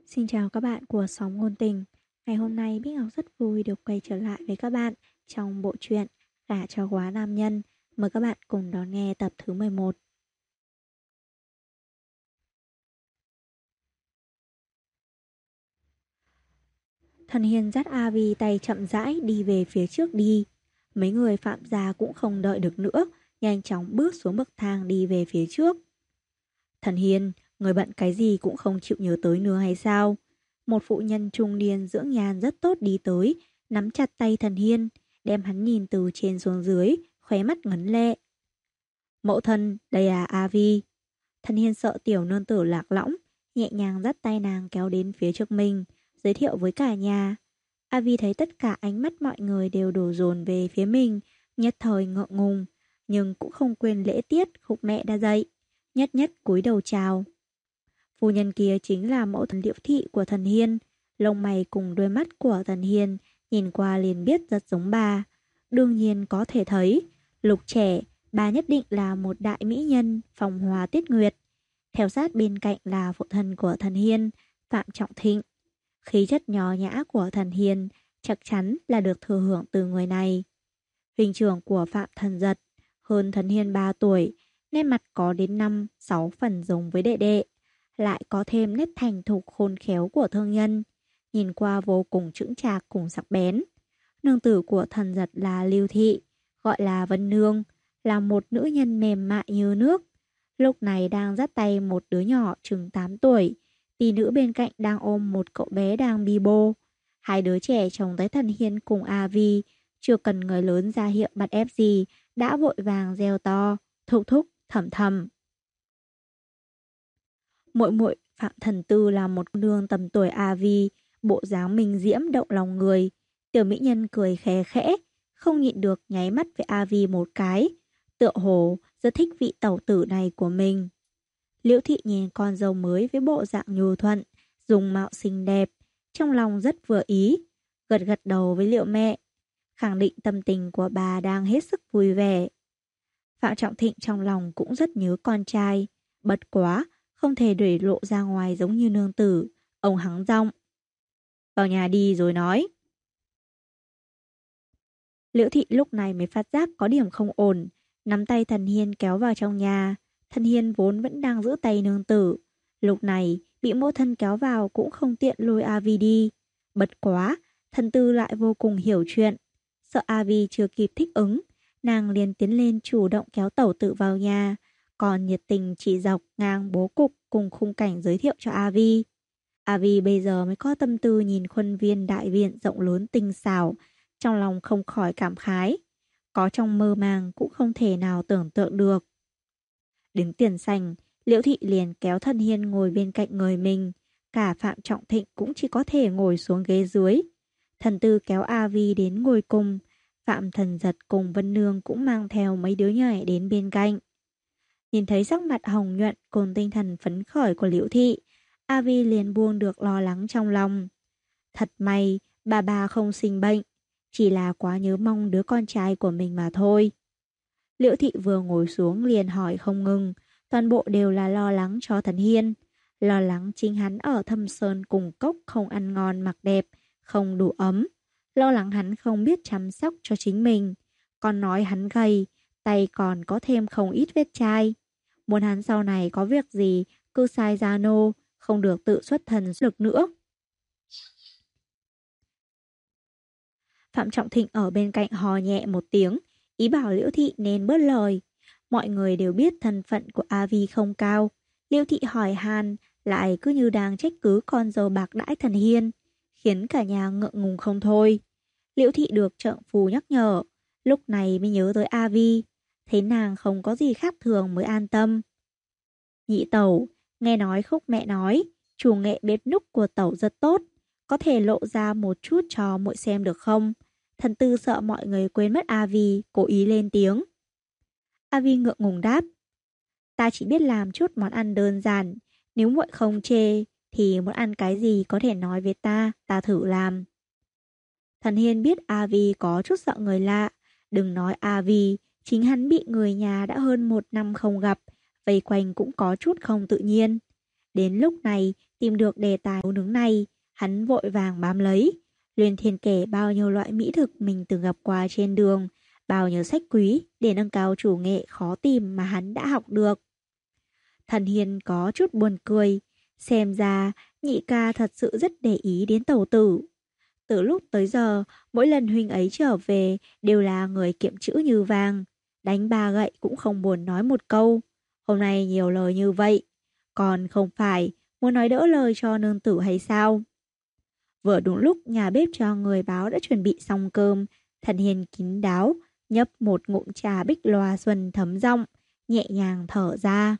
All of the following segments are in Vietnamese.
Xin chào các bạn của Sóng Ngôn Tình. Ngày hôm nay Bích Ngọc rất vui được quay trở lại với các bạn trong bộ truyện Gả cho quá nam nhân. Mời các bạn cùng đón nghe tập thứ 11. Thần Hiên dắt Avi tay chậm rãi đi về phía trước đi. Mấy người Phạm gia cũng không đợi được nữa, nhanh chóng bước xuống bậc thang đi về phía trước. Thần Hiên, người bận cái gì cũng không chịu nhớ tới nữa hay sao? Một phụ nhân trung niên dưỡng nhàn rất tốt đi tới, nắm chặt tay Thần Hiên, đem hắn nhìn từ trên xuống dưới, khóe mắt ngấn lệ. Mẫu thân, đây là Avi. Thần Hiên sợ tiểu nương tử lạc lõng, nhẹ nhàng dắt tay nàng kéo đến phía trước mình, giới thiệu với cả nhà. Avi thấy tất cả ánh mắt mọi người đều đổ dồn về phía mình, nhất thời ngượng ngùng, nhưng cũng không quên lễ tiết khúc mẹ đã dạy, nhất nhất cúi đầu chào. Phu nhân kia chính là mẫu thần Liễu thị của Thần Hiên, lông mày cùng đôi mắt của Thần Hiên nhìn qua liền biết rất giống bà. Đương nhiên có thể thấy, lục trẻ, bà nhất định là một đại mỹ nhân, phong hoa tuyết nguyệt. Theo sát bên cạnh là phụ thân của Thần Hiên, Phạm Trọng Thịnh. Khí chất nho nhã của Thần Hiên chắc chắn là được thừa hưởng từ người này. Huynh trưởng của Phạm Thần Giật, hơn Thần Hiên 3 tuổi, nét mặt có đến 5-6 phần giống với đệ đệ, lại có thêm nét thành thục khôn khéo của thương nhân, nhìn qua vô cùng chững chạc cùng sắc bén. Nương tử của Thần Giật là Lưu Thị, gọi là Vân Nương, là một nữ nhân mềm mại như nước. Lúc này đang dắt tay một đứa nhỏ chừng 8 tuổi, tỷ nữ bên cạnh đang ôm một cậu bé đang bi bô. Hai đứa trẻ trông thấy Thần Hiên cùng Avi, chưa cần người lớn ra hiệu bắt ép gì, đã vội vàng reo to, thúc thúc, thầm thầm. Muội muội Phạm Thần Tư là một cô nương tầm tuổi Avi, bộ dáng minh diễm động lòng người. Tiểu mỹ nhân cười khẽ khẽ, không nhịn được nháy mắt với Avi một cái, tựa hồ rất thích vị tẩu tử này của mình. Liễu thị nhìn con dâu mới với bộ dạng nhu thuận, dùng mạo xinh đẹp, trong lòng rất vừa ý, gật gật đầu với Liệu mẹ, khẳng định tâm tình của bà đang hết sức vui vẻ. Phạm Trọng Thịnh trong lòng cũng rất nhớ con trai, bật quá, không thể để lộ ra ngoài giống như nương tử. Ông hắng giọng, vào nhà đi rồi nói. Liễu thị lúc này mới phát giác có điểm không ổn, nắm tay Thần Hiên kéo vào trong nhà. Thần Hiên vốn vẫn đang giữ tay nương tử, lúc này bị mẫu thân kéo vào cũng không tiện lôi Avi đi. Bật quá, Thần Tư lại vô cùng hiểu chuyện, sợ Avi chưa kịp thích ứng, nàng liền tiến lên chủ động kéo tẩu tử vào nhà, còn nhiệt tình chỉ dọc ngang bố cục cùng khung cảnh giới thiệu cho Avi. Avi bây giờ mới có tâm tư nhìn khuôn viên đại viện rộng lớn tinh xảo, trong lòng không khỏi cảm khái, có trong mơ màng cũng không thể nào tưởng tượng được. Đến tiền sảnh, Liễu thị liền kéo Thần Hiên ngồi bên cạnh người mình, cả Phạm Trọng Thịnh cũng chỉ có thể ngồi xuống ghế dưới. Thần Tư kéo Avi đến ngồi cùng, Phạm Thần Giật cùng Vân Nương cũng mang theo mấy đứa nhỏ đến bên cạnh. Nhìn thấy sắc mặt hồng nhuận cùng tinh thần phấn khởi của Liễu thị, Avi liền buông được lo lắng trong lòng. Thật may, bà không sinh bệnh, chỉ là quá nhớ mong đứa con trai của mình mà thôi. Liễu thị vừa ngồi xuống liền hỏi không ngừng, toàn bộ đều là lo lắng cho Thần Hiên. Lo lắng chính hắn ở Thâm Sơn cùng cốc không ăn ngon mặc đẹp, không đủ ấm. Lo lắng hắn không biết chăm sóc cho chính mình. Còn nói hắn gầy, tay còn có thêm không ít vết chai. Muốn hắn sau này có việc gì, cứ sai gia nô, không được tự xuất thần lực nữa. Phạm Trọng Thịnh ở bên cạnh hò nhẹ một tiếng, ý bảo Liễu thị nên bớt lời. Mọi người đều biết thân phận của Avi không cao. Liễu thị hỏi han, lại cứ như đang trách cứ con dâu bạc đãi Thần Hiên, khiến cả nhà ngượng ngùng không thôi. Liễu thị được trượng phu nhắc nhở, lúc này mới nhớ tới Avi, thấy nàng không có gì khác thường mới an tâm. Nhị tẩu, nghe nói Khúc mẹ nói, chủ nghệ bếp núc của tẩu rất tốt, có thể lộ ra một chút cho muội xem được không? Thần Tư sợ mọi người quên mất Avi, cố ý lên tiếng. Avi ngượng ngùng đáp, ta chỉ biết làm chút món ăn đơn giản, nếu muội không chê thì muốn ăn cái gì có thể nói với ta thử làm. Thần Hiên biết Avi có chút sợ người lạ, đừng nói Avi, chính hắn bị người nhà đã hơn 1 năm không gặp, vây quanh cũng có chút không tự nhiên. Đến lúc này Tìm được đề tài nấu nướng này, hắn vội vàng bám lấy. Luyên Thuyền kể bao nhiêu loại mỹ thực mình từng gặp qua trên đường, bao nhiêu sách quý để nâng cao chủ nghệ khó tìm mà hắn đã học được. Thần Hiên có chút buồn cười, xem ra nhị ca thật sự rất để ý đến tẩu tử. Từ lúc tới giờ, mỗi lần huynh ấy trở về đều là người kiệm chữ như vàng, đánh ba gậy cũng không buồn nói một câu. Hôm nay nhiều lời như vậy, còn không phải muốn nói đỡ lời cho nương tử hay sao? Vừa đúng lúc nhà bếp cho người báo đã chuẩn bị xong cơm, Thần Hiên kín đáo, nhấp một ngụm trà bích loa xuân thấm giọng, nhẹ nhàng thở ra.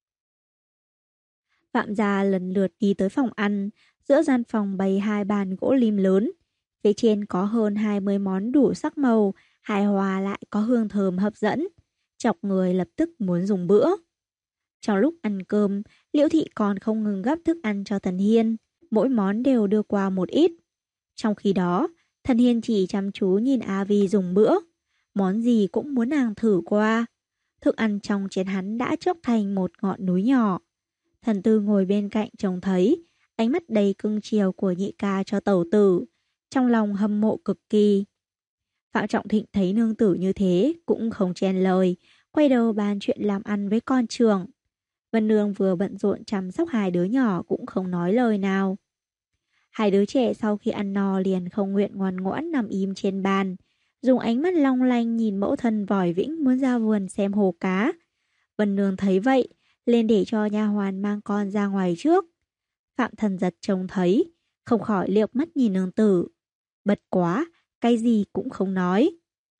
Phạm gia lần lượt đi tới phòng ăn, giữa gian phòng bày hai bàn gỗ lim lớn. Phía trên có hơn 20 món đủ sắc màu, hài hòa lại có hương thơm hấp dẫn, chọc người lập tức muốn dùng bữa. Trong lúc ăn cơm, Liễu Thị còn không ngừng gắp thức ăn cho Thần Hiên, mỗi món đều đưa qua một ít. Trong khi đó, Thần Hiên chỉ chăm chú nhìn A Vi dùng bữa, món gì cũng muốn nàng thử qua. Thức ăn trong chén hắn đã chốc thành một ngọn núi nhỏ. Thần Tư ngồi bên cạnh trông thấy, ánh mắt đầy cưng chiều của nhị ca cho tẩu tử, trong lòng hâm mộ cực kỳ. Phạm Trọng Thịnh thấy nương tử như thế cũng không chen lời, quay đầu bàn chuyện làm ăn với con trưởng. Vân Nương vừa bận rộn chăm sóc hai đứa nhỏ cũng không nói lời nào. Hai đứa trẻ sau khi ăn no liền không nguyện ngoan ngoãn nằm im trên bàn, dùng ánh mắt long lanh nhìn mẫu thân vòi vĩnh muốn ra vườn xem hồ cá. Vân Nương thấy vậy, lên để cho nha hoàn mang con ra ngoài trước. Phạm Thần Giật trông thấy, không khỏi liếc mắt nhìn nương tử. Bật quá, cái gì cũng không nói.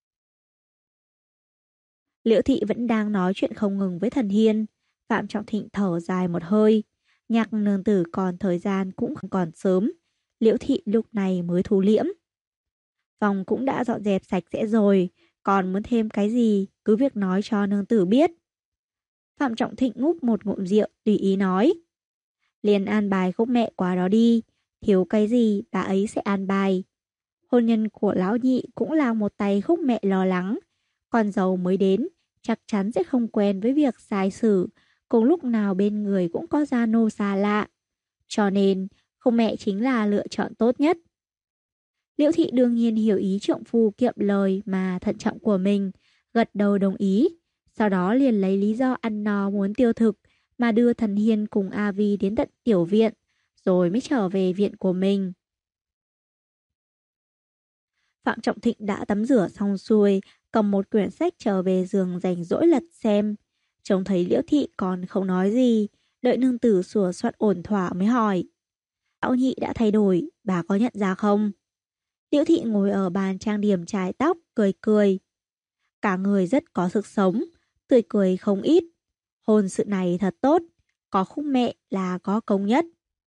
Liễu Thị vẫn đang nói chuyện không ngừng với Thần Hiên. Phạm Trọng Thịnh thở dài một hơi. Nhạc nương tử còn thời gian cũng không còn sớm. Liễu Thị lúc này mới thu liễm. Phòng cũng đã dọn dẹp sạch sẽ rồi, còn muốn thêm cái gì cứ việc nói cho nương tử biết. Phạm Trọng Thịnh ngúp một ngụm rượu tùy ý nói. Liền an bài khúc mẹ qua đó đi, thiếu cái gì bà ấy sẽ an bài. Hôn nhân của lão nhị cũng là một tay khúc mẹ lo lắng. Con dâu mới đến, chắc chắn sẽ không quen với việc sai xử, cùng lúc nào bên người cũng có gia nô xa lạ. Cho nên, khúc mẹ chính là lựa chọn tốt nhất. Liễu Thị đương nhiên hiểu ý trượng phu kiệm lời mà thận trọng của mình, gật đầu đồng ý. Sau đó liền lấy lý do ăn no muốn tiêu thực mà đưa Thần Hiên cùng A Vi đến tận tiểu viện, rồi mới trở về viện của mình. Phạm Trọng Thịnh đã tắm rửa xong xuôi, cầm một quyển sách trở về giường rảnh rỗi lật xem. Trông thấy Liễu Thị còn không nói gì, đợi nương tử sửa soạn ổn thỏa mới hỏi. Lão nhị đã thay đổi, bà có nhận ra không? Liễu Thị ngồi ở bàn trang điểm chải tóc, cười cười. Cả người rất có sức sống, tươi cười không ít. Hôn sự này thật tốt, có khúc mẹ là có công nhất.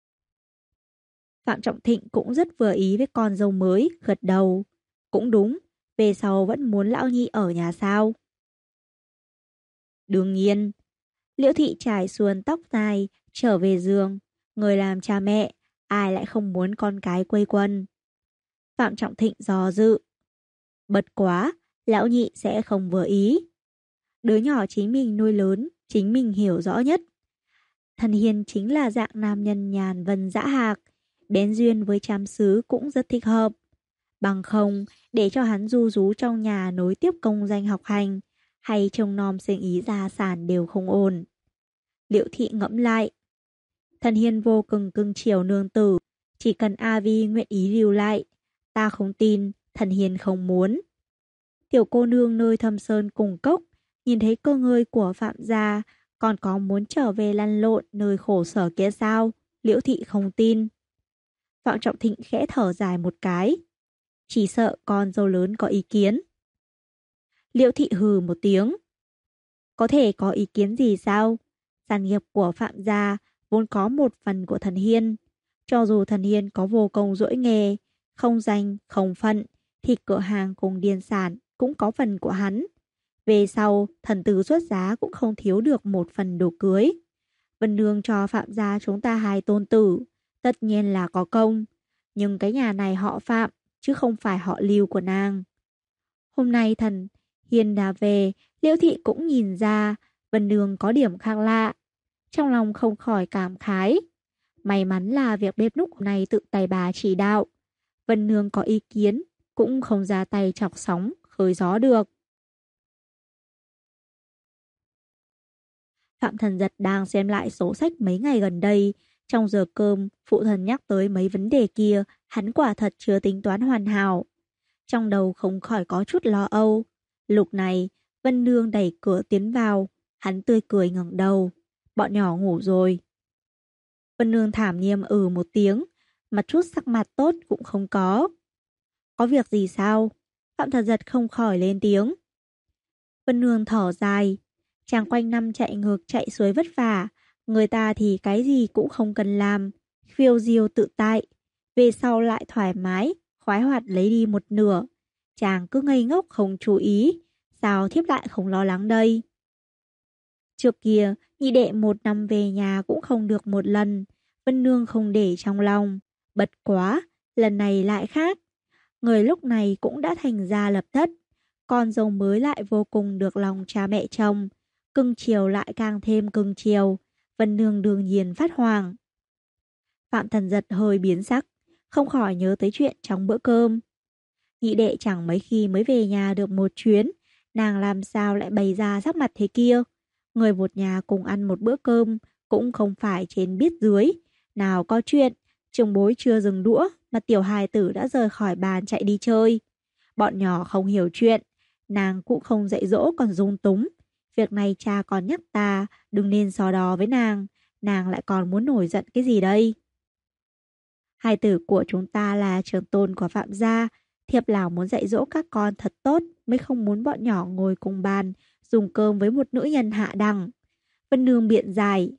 Phạm Trọng Thịnh cũng rất vừa ý với con dâu mới, gật đầu. Cũng đúng, về sau vẫn muốn lão nhị ở nhà sao? Đương nhiên. Liễu Thị trải xuôn tóc dài, trở về giường. Người làm cha mẹ, ai lại không muốn con cái quây quần. Phạm Trọng Thịnh do dự. Bật quá, lão nhị sẽ không vừa ý. Đứa nhỏ chính mình nuôi lớn, chính mình hiểu rõ nhất. Thần Hiên chính là dạng nam nhân nhàn vân dã hạc, bén duyên với trám xứ cũng rất thích hợp. Bằng không, để cho hắn du rú trong nhà nối tiếp công danh học hành, hay trông nom sinh ý gia sản đều không ổn. Liễu Thị ngẫm lại. Thần Hiên vô cùng cưng chiều nương tử, chỉ cần A Vi nguyện ý lưu lại. Ta không tin, Thần Hiên không muốn. Tiểu cô nương nơi thâm sơn cùng cốc, nhìn thấy cơ ngơi của Phạm gia, còn có muốn trở về lăn lộn nơi khổ sở kia sao? Liễu Thị không tin. Phạm Trọng Thịnh khẽ thở dài một cái. Chỉ sợ con dâu lớn có ý kiến. Liễu Thị hừ một tiếng. Có thể có ý kiến gì sao? Sản nghiệp của Phạm gia vốn có một phần của Thần Hiên. Cho dù Thần Hiên có vô công dỗi nghề, không danh, không phận, thì cửa hàng cùng điền sản cũng có phần của hắn. Về sau, thần tử xuất giá cũng không thiếu được một phần đồ cưới. Vân Nương cho Phạm gia chúng ta hai tôn tử, tất nhiên là có công. Nhưng cái nhà này họ Phạm, chứ không phải họ Lưu của nàng. Hôm nay Thần Hiên đã về, Liễu Thị cũng nhìn ra Vân Nương có điểm khác lạ. Trong lòng không khỏi cảm khái. May mắn là việc bếp núc hôm nay tự tay bà chỉ đạo. Vân Nương có ý kiến, cũng không ra tay chọc sóng, khơi gió được. Phạm Thần Giật đang xem lại số sách mấy ngày gần đây. Trong giờ cơm, phụ thần nhắc tới mấy vấn đề kia, hắn quả thật chưa tính toán hoàn hảo. Trong đầu không khỏi có chút lo âu. Lúc này, Vân Nương đẩy cửa tiến vào, hắn tươi cười ngẩng đầu. Bọn nhỏ ngủ rồi. Vân Nương thảm nhiên một tiếng, mặt chút sắc mặt tốt cũng không có. Có việc gì sao? Phạm Thần Giật không khỏi lên tiếng. Vân Nương thở dài. Chàng quanh năm chạy ngược chạy xuôi vất vả, người ta thì cái gì cũng không cần làm, phiêu diêu tự tại. Về sau lại thoải mái, khoái hoạt lấy đi một nửa. Chàng cứ ngây ngốc không chú ý, sao thiếp lại không lo lắng đây? Trước kia, nhị đệ một năm về nhà cũng không được một lần, Vân Nương không để trong lòng. Bật quá, lần này lại khác. Người lúc này cũng đã thành gia lập thất, con dâu mới lại vô cùng được lòng cha mẹ chồng, cưng chiều lại càng thêm cưng chiều. Vân Nương đương nhiên phát hoảng. Phạm Thần Giật hơi biến sắc, không khỏi nhớ tới chuyện trong bữa cơm. Nhị đệ chẳng mấy khi mới về nhà được một chuyến, nàng làm sao lại bày ra sắc mặt thế kia. Người một nhà cùng ăn một bữa cơm, cũng không phải trên biết dưới. Nào có chuyện, chồng bối chưa dừng đũa mà tiểu hài tử đã rời khỏi bàn chạy đi chơi. Bọn nhỏ không hiểu chuyện, nàng cũng không dạy dỗ còn dung túng. Việc này cha còn nhắc ta đừng nên so đo với nàng lại còn muốn nổi giận cái gì đây? Hài tử của chúng ta là trường tôn của Phạm gia, thiếp lão muốn dạy dỗ các con thật tốt mới không muốn bọn nhỏ ngồi cùng bàn dùng cơm với một nữ nhân hạ đẳng. Vân Nương biện giải.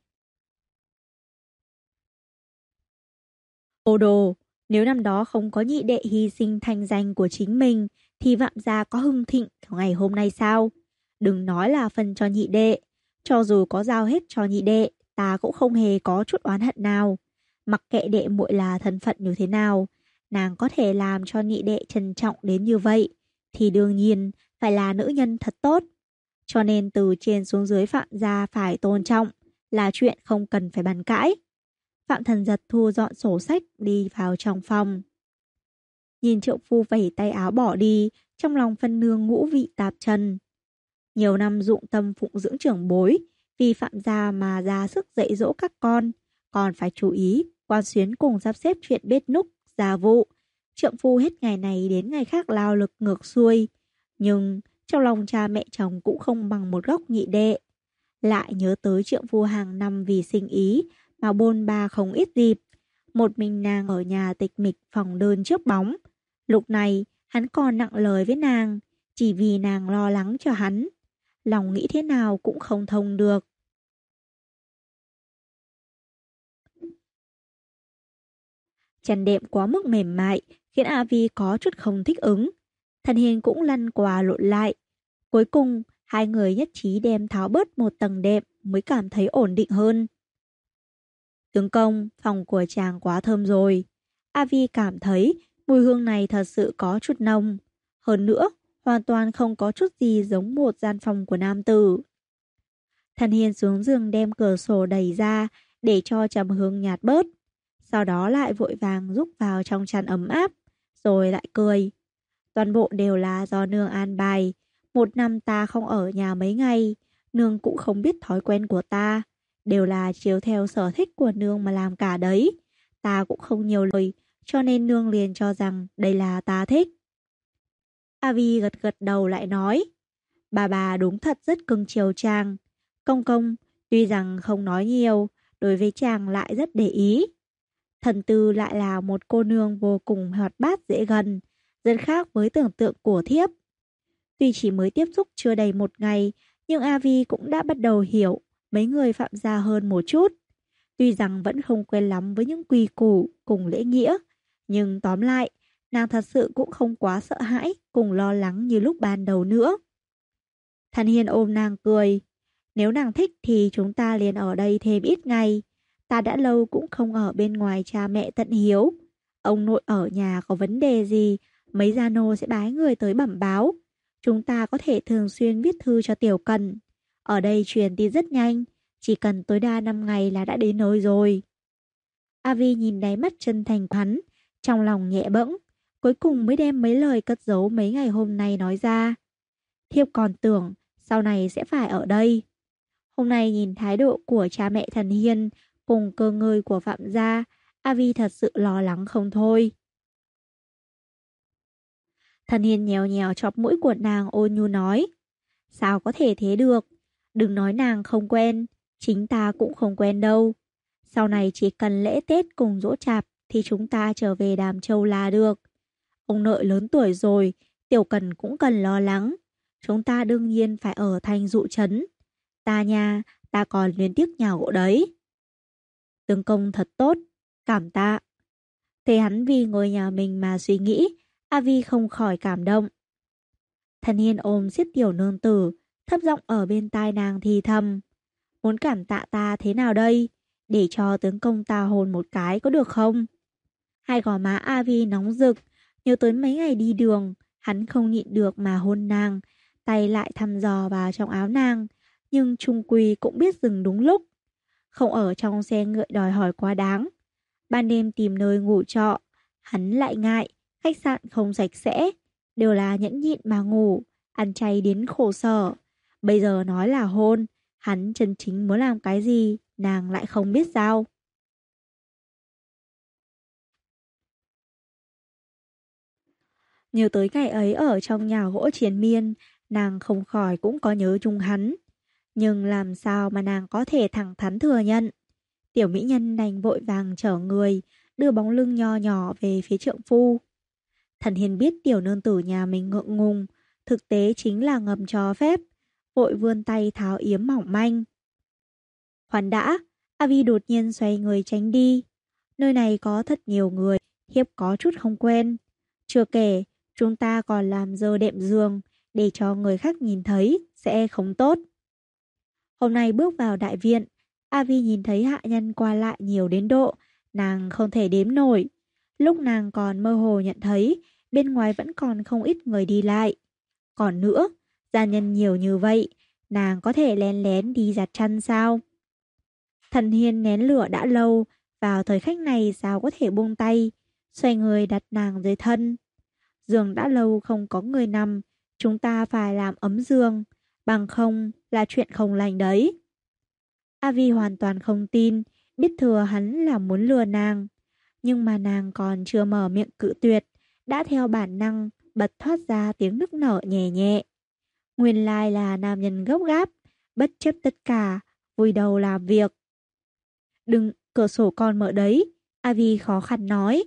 Ô đồ, nếu năm đó không có nhị đệ hy sinh thanh danh của chính mình thì Phạm gia có hưng thịnh ngày hôm nay sao? Đừng nói là phần cho nhị đệ, cho dù có giao hết cho nhị đệ, ta cũng không hề có chút oán hận nào. Mặc kệ đệ muội là thân phận như thế nào, nàng có thể làm cho nhị đệ trân trọng đến như vậy, thì đương nhiên phải là nữ nhân thật tốt. Cho nên từ trên xuống dưới Phạm gia phải tôn trọng, là chuyện không cần phải bàn cãi. Phạm Thần Giật thu dọn sổ sách đi vào trong phòng. Nhìn Triệu Phu vẩy tay áo bỏ đi, trong lòng Vân Nương ngũ vị tạp trần. Nhiều năm dụng tâm phụng dưỡng trưởng bối, vì Phạm gia mà ra sức dạy dỗ các con, còn phải chú ý, quan xuyến cùng sắp xếp chuyện bếp núc, gia vụ. Trượng phu hết ngày này đến ngày khác lao lực ngược xuôi, nhưng trong lòng cha mẹ chồng cũng không bằng một góc nhị đệ. Lại nhớ tới trượng phu hàng năm vì sinh ý mà bôn ba không ít dịp, một mình nàng ở nhà tịch mịch phòng đơn trước bóng. Lúc này hắn còn nặng lời với nàng, chỉ vì nàng lo lắng cho hắn. Lòng nghĩ thế nào cũng không thông được. Chăn đệm quá mức mềm mại khiến A Vi có chút không thích ứng. Thần Hiền cũng lăn qua lộn lại. Cuối cùng, hai người nhất trí đem tháo bớt một tầng đệm mới cảm thấy ổn định hơn. Tướng công, phòng của chàng quá thơm rồi. A Vi cảm thấy mùi hương này thật sự có chút nồng. Hơn nữa, hoàn toàn không có chút gì giống một gian phòng của nam tử. Thần Hiền xuống giường đem cửa sổ đẩy ra để cho trầm hương nhạt bớt. Sau đó lại vội vàng rúc vào trong chăn ấm áp, rồi lại cười. Toàn bộ đều là do nương an bài. Một năm ta không ở nhà mấy ngày, nương cũng không biết thói quen của ta. Đều là chiếu theo sở thích của nương mà làm cả đấy. Ta cũng không nhiều lời, cho nên nương liền cho rằng đây là ta thích. Avi gật gật đầu lại nói. Bà đúng thật rất cưng chiều chàng. Công công, tuy rằng không nói nhiều, đối với chàng lại rất để ý. Thần Tư lại là một cô nương vô cùng hoạt bát dễ gần, rất khác với tưởng tượng của thiếp. Tuy chỉ mới tiếp xúc chưa đầy một ngày, nhưng Avi cũng đã bắt đầu hiểu mấy người Phạm gia hơn một chút. Tuy rằng vẫn không quen lắm với những quy củ cùng lễ nghĩa, nhưng tóm lại, nàng thật sự cũng không quá sợ hãi cùng lo lắng như lúc ban đầu nữa. Thần Hiền ôm nàng cười. Nếu nàng thích thì chúng ta liền ở đây thêm ít ngày. Ta đã lâu cũng không ở bên ngoài cha mẹ tận hiếu. Ông nội ở nhà có vấn đề gì, mấy gia nô sẽ bái người tới bẩm báo. Chúng ta có thể thường xuyên viết thư cho Tiểu Cần. Ở đây truyền tin rất nhanh, chỉ cần tối đa 5 ngày là đã đến nơi rồi. Avi nhìn đáy mắt chân thành của hắn, trong lòng nhẹ bẫng, cuối cùng mới đem mấy lời cất giấu mấy ngày hôm nay nói ra. Thiếp còn tưởng sau này sẽ phải ở đây. Hôm nay nhìn thái độ của cha mẹ Thần Hiên cùng cơ ngơi của Phạm gia, Avi thật sự lo lắng không thôi. Thần Hiên nhéo nhéo chóp mũi của nàng ôn nhu nói. Sao có thể thế được? Đừng nói nàng không quen, chính ta cũng không quen đâu. Sau này chỉ cần lễ Tết cùng giỗ chạp thì chúng ta trở về Đàm Châu là được. Ông nội lớn tuổi rồi, Tiểu Cần cũng cần lo lắng. Chúng ta đương nhiên phải ở thành dụ trấn. Ta nha, ta còn luyến tiếc nhà gỗ đấy. Tướng công thật tốt, cảm tạ. Thấy hắn vì ngôi nhà mình mà suy nghĩ, Avi không khỏi cảm động. Thần Hiên ôm siết tiểu nương tử, thấp giọng ở bên tai nàng thì thầm. Muốn cảm tạ ta thế nào đây? Để cho tướng công ta hôn một cái có được không? Hai gò má Avi nóng rực, nhớ tới mấy ngày đi đường, hắn không nhịn được mà hôn nàng, tay lại thăm dò vào trong áo nàng, nhưng trung quy cũng biết dừng đúng lúc. Không ở trong xe ngựa đòi hỏi quá đáng. Ban đêm tìm nơi ngủ trọ, hắn lại ngại, khách sạn không sạch sẽ, đều là nhẫn nhịn mà ngủ, ăn chay đến khổ sở. Bây giờ nói là hôn, hắn chân chính muốn làm cái gì, nàng lại không biết sao. Nhớ tới ngày ấy ở trong nhà gỗ triền miên, nàng không khỏi cũng có nhớ chung hắn. Nhưng làm sao mà nàng có thể thẳng thắn thừa nhận. Tiểu mỹ nhân đành vội vàng chở người, đưa bóng lưng nho nhỏ về phía trượng phu. Thần Hiên biết tiểu nương tử nhà mình ngượng ngùng, thực tế chính là ngầm cho phép, vội vươn tay tháo yếm mỏng manh. Khoan đã, Avi đột nhiên xoay người tránh đi. Nơi này có thật nhiều người, thiếp có chút không quen. Chưa kể, chúng ta còn làm dơ đệm giường, để cho người khác nhìn thấy, sẽ không tốt. Hôm nay bước vào đại viện, Avi nhìn thấy hạ nhân qua lại nhiều đến độ, nàng không thể đếm nổi. Lúc nàng còn mơ hồ nhận thấy, bên ngoài vẫn còn không ít người đi lại. Còn nữa, gia nhân nhiều như vậy, nàng có thể lén lén đi giặt chăn sao? Thần Hiên nén lửa đã lâu, vào thời khắc này sao có thể buông tay, xoay người đặt nàng dưới thân. Giường đã lâu không có người nằm, chúng ta phải làm ấm giường, bằng không là chuyện không lành đấy. Avi hoàn toàn không tin, biết thừa hắn là muốn lừa nàng. Nhưng mà nàng còn chưa mở miệng cự tuyệt, đã theo bản năng bật thoát ra tiếng nức nở nhẹ nhẹ. Nguyên lai là nam nhân gấp gáp, bất chấp tất cả, vùi đầu làm việc. Đừng, cửa sổ còn mở đấy, Avi khó khăn nói.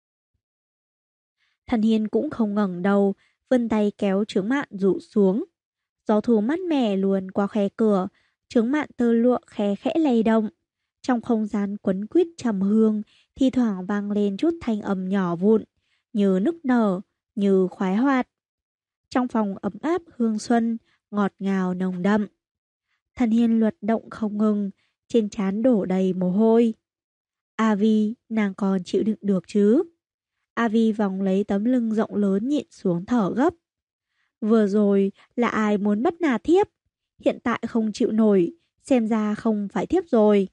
Thần Hiên cũng không ngẩng đầu, vươn tay kéo trướng mạn rủ xuống. Gió thu mát mẻ luồn qua khe cửa, trướng mạn tơ lụa khẽ khẽ lay động. Trong không gian quấn quýt trầm hương, thi thoảng vang lên chút thanh âm nhỏ vụn, như nức nở, như khoái hoạt. Trong phòng ấm áp hương xuân, ngọt ngào nồng đậm. Thần Hiên luật động không ngừng, trên trán đổ đầy mồ hôi. Avi, nàng còn chịu đựng được chứ? Avi vòng lấy tấm lưng rộng lớn nhịn xuống thở gấp. Vừa rồi là ai muốn bắt nạt thiếp, hiện tại không chịu nổi, xem ra không phải thiếp rồi.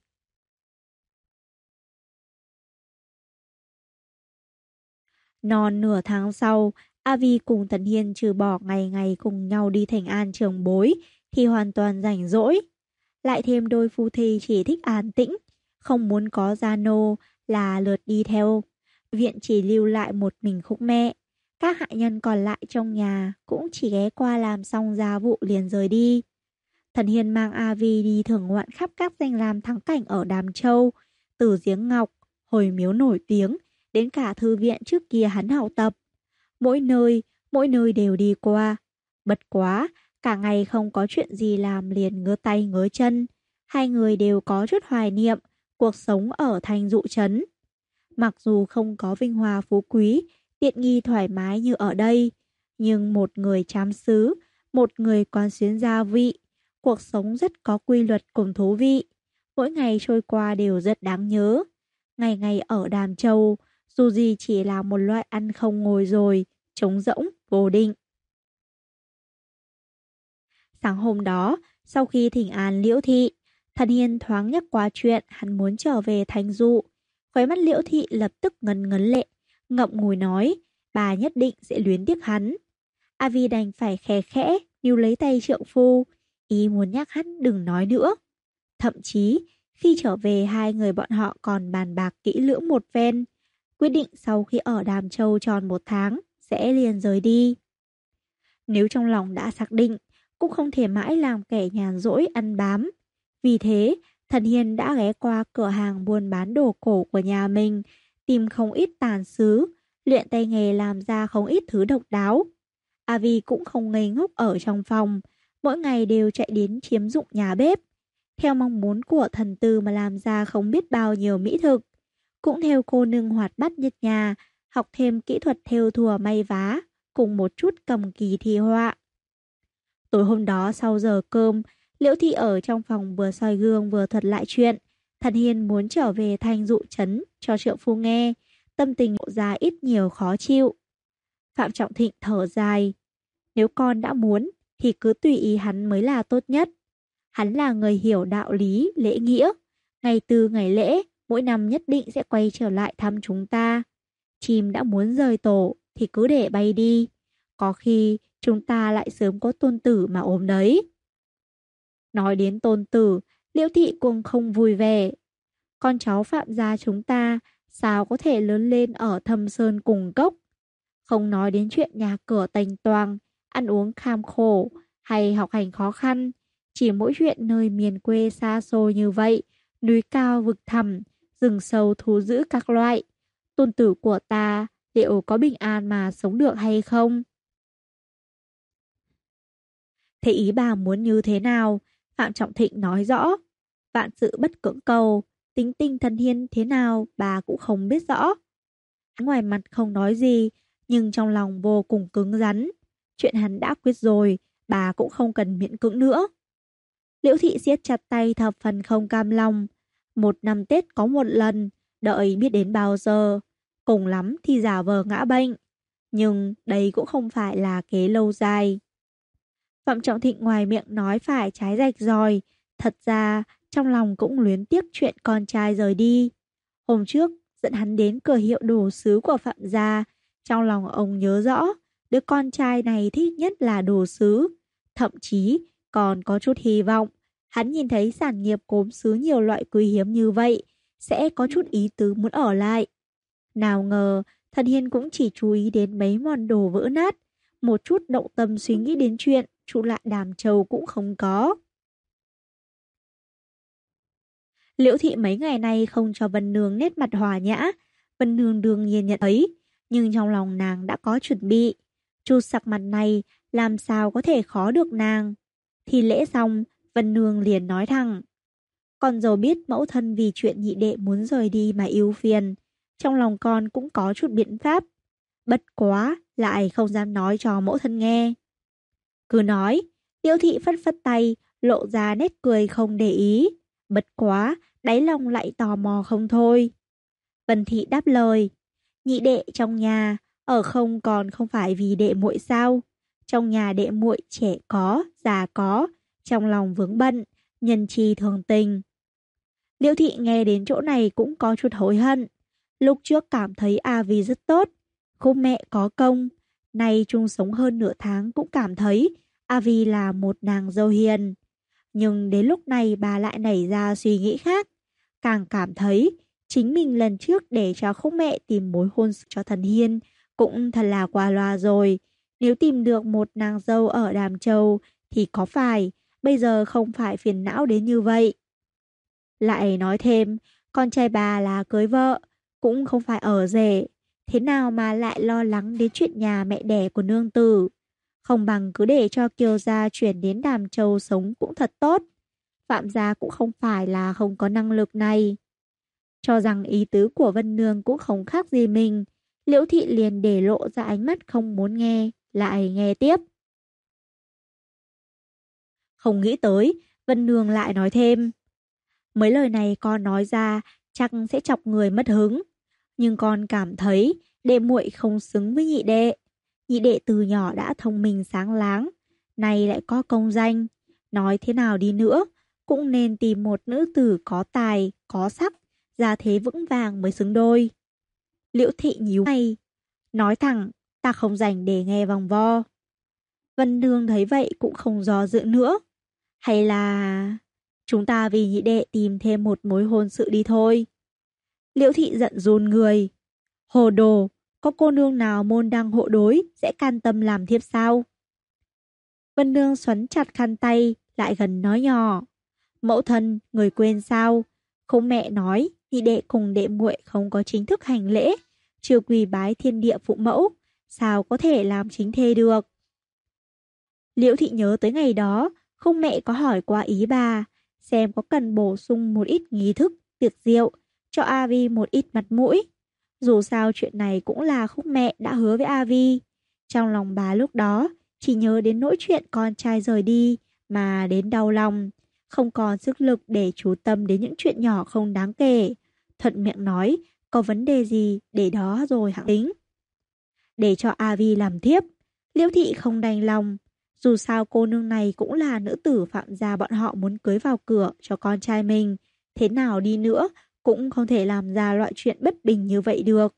Non nửa tháng sau, Avi cùng Thần Hiên trừ bỏ ngày ngày cùng nhau đi Thành An trường bối thì hoàn toàn rảnh rỗi. Lại thêm đôi phu thê chỉ thích an tĩnh, không muốn có gia nô là lượt đi theo. Viện chỉ lưu lại một mình Khúc mẹ. Các hạ nhân còn lại trong nhà cũng chỉ ghé qua làm xong gia vụ liền rời đi. Thần Hiên mang Avi đi thưởng ngoạn khắp các danh lam thắng cảnh ở Đàm Châu, từ giếng ngọc, hồi miếu nổi tiếng, đến cả thư viện trước kia hắn học tập. Mỗi nơi đều đi qua. Bật quá, cả ngày không có chuyện gì làm liền ngứa tay ngứa chân. Hai người đều có chút hoài niệm cuộc sống ở thành dụ trấn. Mặc dù không có vinh hoa phú quý, tiện nghi thoải mái như ở đây, nhưng một người chám xứ, một người quán xuyến gia vị, cuộc sống rất có quy luật cùng thú vị. Mỗi ngày trôi qua đều rất đáng nhớ. Ngày ngày ở Đàm Châu, dù gì chỉ là một loại ăn không ngồi rồi, trống rỗng, vô định. Sáng hôm đó, sau khi thỉnh an Liễu Thị, Thần Hiên thoáng nhắc qua chuyện hắn muốn trở về thành dụ. Khóe mắt Liễu Thị lập tức ngấn ngấn lệ, ngậm ngùi nói, bà nhất định sẽ luyến tiếc hắn. A Vi đành phải khẽ khẽ níu lấy tay trượng phu, ý muốn nhắc hắn đừng nói nữa. Thậm chí, khi trở về hai người bọn họ còn bàn bạc kỹ lưỡng một phen, quyết định sau khi ở Đàm Châu tròn 1 tháng sẽ liền rời đi. Nếu trong lòng đã xác định, cũng không thể mãi làm kẻ nhàn rỗi ăn bám. Vì thế, Thần Hiên đã ghé qua cửa hàng buôn bán đồ cổ của nhà mình, tìm không ít tàn sứ, luyện tay nghề làm ra không ít thứ độc đáo. A Vi cũng không ngây ngốc ở trong phòng, mỗi ngày đều chạy đến chiếm dụng nhà bếp. Theo mong muốn của thần tư mà làm ra không biết bao nhiêu mỹ thực. Cũng theo cô nương hoạt bát nhất nhà, học thêm kỹ thuật thêu thùa may vá, cùng một chút cầm kỳ thi họa. Tối hôm đó sau giờ cơm, Liễu Thị ở trong phòng vừa soi gương vừa thuật lại chuyện. Thần Hiên muốn trở về Thanh Dụ trấn cho Triệu Phu nghe, tâm tình lộ ra ít nhiều khó chịu. Phạm Trọng Thịnh thở dài, nếu con đã muốn thì cứ tùy ý hắn mới là tốt nhất. Hắn là người hiểu đạo lý, lễ nghĩa. Ngày tư ngày lễ, mỗi năm nhất định sẽ quay trở lại thăm chúng ta. Chim đã muốn rời tổ thì cứ để bay đi. Có khi chúng ta lại sớm có tôn tử mà ốm đấy. Nói đến tôn tử, Liễu Thị cũng không vui vẻ. Con cháu Phạm gia chúng ta sao có thể lớn lên ở thâm sơn cùng cốc. Không nói đến chuyện nhà cửa tênh toang, ăn uống kham khổ hay học hành khó khăn. Chỉ mỗi chuyện nơi miền quê xa xôi như vậy, núi cao vực thẳm, rừng sâu thú dữ các loại. Tôn tử của ta liệu có bình an mà sống được hay không? Thế ý bà muốn như thế nào? Phạm Trọng Thịnh nói rõ. Vạn sự bất cưỡng cầu, tính tình Thần Hiên thế nào bà cũng không biết rõ. Ngoài mặt không nói gì, nhưng trong lòng vô cùng cứng rắn. Chuyện hắn đã quyết rồi, bà cũng không cần miễn cưỡng nữa. Liễu Thị siết chặt tay thập phần không cam lòng. 1 năm Tết có 1 lần, đợi biết đến bao giờ. Cùng lắm thì giả vờ ngã bệnh. Nhưng đây cũng không phải là kế lâu dài. Phạm Trọng Thịnh ngoài miệng nói phải trái rạch ròi, thật ra trong lòng cũng luyến tiếc chuyện con trai rời đi. Hôm trước dẫn hắn đến cửa hiệu đồ sứ của Phạm gia, trong lòng ông nhớ rõ đứa con trai này thích nhất là đồ sứ, thậm chí còn có chút hy vọng hắn nhìn thấy sản nghiệp gốm sứ nhiều loại quý hiếm như vậy sẽ có chút ý tứ muốn ở lại. Nào ngờ Thần Hiên cũng chỉ chú ý đến mấy món đồ vỡ nát, một chút động tâm suy nghĩ đến chuyện trụ lại Đàm Châu cũng không có. Liễu Thị mấy ngày nay không cho Vân Nương nét mặt hòa nhã. Vân Nương đương nhiên nhận thấy, nhưng trong lòng nàng đã có chuẩn bị. Chu sặc mặt này làm sao có thể khó được nàng. Thì lễ xong, Vân Nương liền nói thẳng. Con dâu biết mẫu thân vì chuyện nhị đệ muốn rời đi mà ưu phiền. Trong lòng con cũng có chút biện pháp. Bất quá, lại không dám nói cho mẫu thân nghe. Cứ nói, Liễu Thị phất phất tay, lộ ra nét cười không để ý. Bất quá, đáy lòng lại tò mò không thôi. Vân Thị đáp lời, nhị đệ trong nhà, ở không còn không phải vì đệ muội sao? Trong nhà đệ muội trẻ có, già có, trong lòng vướng bận, nhân chi thường tình. Liễu Thị nghe đến chỗ này cũng có chút hối hận. Lúc trước cảm thấy A Vi rất tốt, cô mẹ có công. Nay chung sống hơn nửa tháng cũng cảm thấy A Vi là một nàng dâu hiền. Nhưng đến lúc này bà lại nảy ra suy nghĩ khác. Càng cảm thấy chính mình lần trước để cho khúc mẹ tìm mối hôn sự cho Thần Hiên cũng thật là qua loa rồi. Nếu tìm được một nàng dâu ở Đàm Châu thì có phải bây giờ không phải phiền não đến như vậy. Lại nói thêm, con trai bà là cưới vợ, cũng không phải ở rể. Thế nào mà lại lo lắng đến chuyện nhà mẹ đẻ của nương tử. Không bằng cứ để cho Kiều gia chuyển đến Đàm Châu sống cũng thật tốt. Phạm gia cũng không phải là không có năng lực này. Cho rằng ý tứ của Vân Nương cũng không khác gì mình, Liễu Thị liền để lộ ra ánh mắt không muốn nghe, lại nghe tiếp. Không nghĩ tới, Vân Nương lại nói thêm. Mấy lời này con nói ra chắc sẽ chọc người mất hứng. Nhưng con cảm thấy đệ muội không xứng với nhị đệ. Nhị đệ từ nhỏ đã thông minh sáng láng, nay lại có công danh. Nói thế nào đi nữa, cũng nên tìm một nữ tử có tài, có sắc, gia thế vững vàng mới xứng đôi. Liễu Thị nhíu mày, nói thẳng, ta không rảnh để nghe vòng vo. Vân Nương thấy vậy cũng không do dự nữa. Hay là chúng ta vì nhị đệ tìm thêm một mối hôn sự đi thôi. Liễu Thị giận run người. Hồ đồ, có cô nương nào môn đăng hộ đối sẽ can tâm làm thiếp sao? Vân Nương xoắn chặt khăn tay, lại gần nói nhỏ. Mẫu thân, người quên sao? Không mẹ nói, nhị đệ cùng đệ muội không có chính thức hành lễ, chưa quỳ bái thiên địa phụ mẫu, sao có thể làm chính thê được? Liễu Thị nhớ tới ngày đó, không mẹ có hỏi qua ý bà, xem có cần bổ sung một ít nghi thức, tiệc rượu, cho A Vi một ít mặt mũi. Dù sao chuyện này cũng là khúc mẹ đã hứa với A Vi. Trong lòng bà lúc đó, chỉ nhớ đến nỗi chuyện con trai rời đi, mà đến đau lòng, không còn sức lực để chú tâm đến những chuyện nhỏ không đáng kể. Thuận miệng nói, có vấn đề gì để đó rồi hãng tính. Để cho A Vi làm thiếp, Liễu Thị không đành lòng. Dù sao cô nương này cũng là nữ tử Phạm gia bọn họ muốn cưới vào cửa cho con trai mình. Thế nào đi nữa cũng không thể làm ra loại chuyện bất bình như vậy được.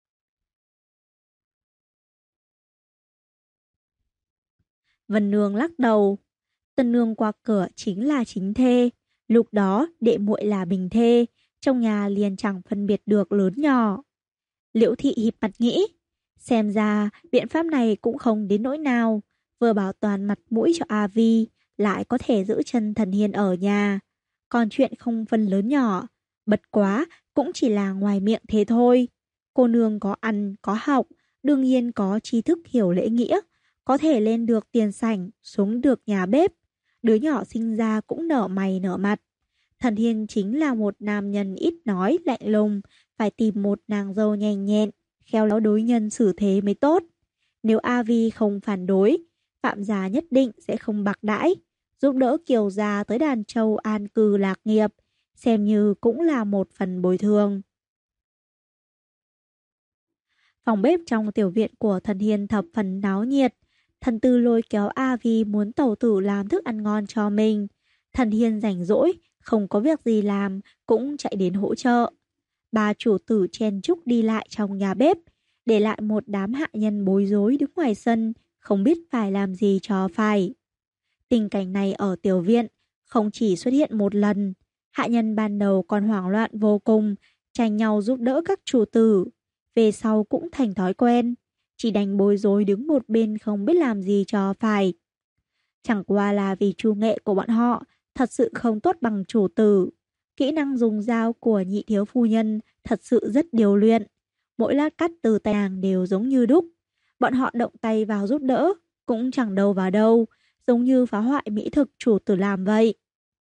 Vân Nương lắc đầu. Tân nương qua cửa chính là chính thê. Lúc đó đệ muội là bình thê. Trong nhà liền chẳng phân biệt được lớn nhỏ. Liễu Thị híp mặt nghĩ. Xem ra biện pháp này cũng không đến nỗi nào. Vừa bảo toàn mặt mũi cho A Vi, lại có thể giữ chân Thần Hiên ở nhà. Còn chuyện không phân lớn nhỏ, bất quá cũng chỉ là ngoài miệng thế thôi. Cô nương có ăn, có học, đương nhiên có tri thức hiểu lễ nghĩa, có thể lên được tiền sảnh, xuống được nhà bếp. Đứa nhỏ sinh ra cũng nở mày nở mặt. Thần Hiên chính là một nam nhân ít nói, lạnh lùng, phải tìm một nàng dâu nhanh nhẹn, khéo léo đối nhân xử thế mới tốt. Nếu A Vi không phản đối, Phạm gia nhất định sẽ không bạc đãi, giúp đỡ Kiều gia tới Đàn Châu an cư lạc nghiệp, xem như cũng là một phần bồi thường. Phòng bếp trong tiểu viện của Thần Hiên thập phần náo nhiệt. Thần Tư lôi kéo A Vi muốn tẩu tử làm thức ăn ngon cho mình. Thần Hiên rảnh rỗi, không có việc gì làm, cũng chạy đến hỗ trợ. Ba chủ tử chen chúc đi lại trong nhà bếp, để lại một đám hạ nhân bối rối đứng ngoài sân, không biết phải làm gì cho phải. Tình cảnh này ở tiểu viện không chỉ xuất hiện một lần, hạ nhân ban đầu còn hoảng loạn vô cùng, tranh nhau giúp đỡ các chủ tử. Về sau cũng thành thói quen, chỉ đành bối rối đứng một bên không biết làm gì cho phải. Chẳng qua là vì chủ nghệ của bọn họ thật sự không tốt bằng chủ tử. Kỹ năng dùng dao của nhị thiếu phu nhân thật sự rất điều luyện. Mỗi lát cắt từ tay nàng đều giống như đúc. Bọn họ động tay vào giúp đỡ, cũng chẳng đâu vào đâu, giống như phá hoại mỹ thực chủ tử làm vậy.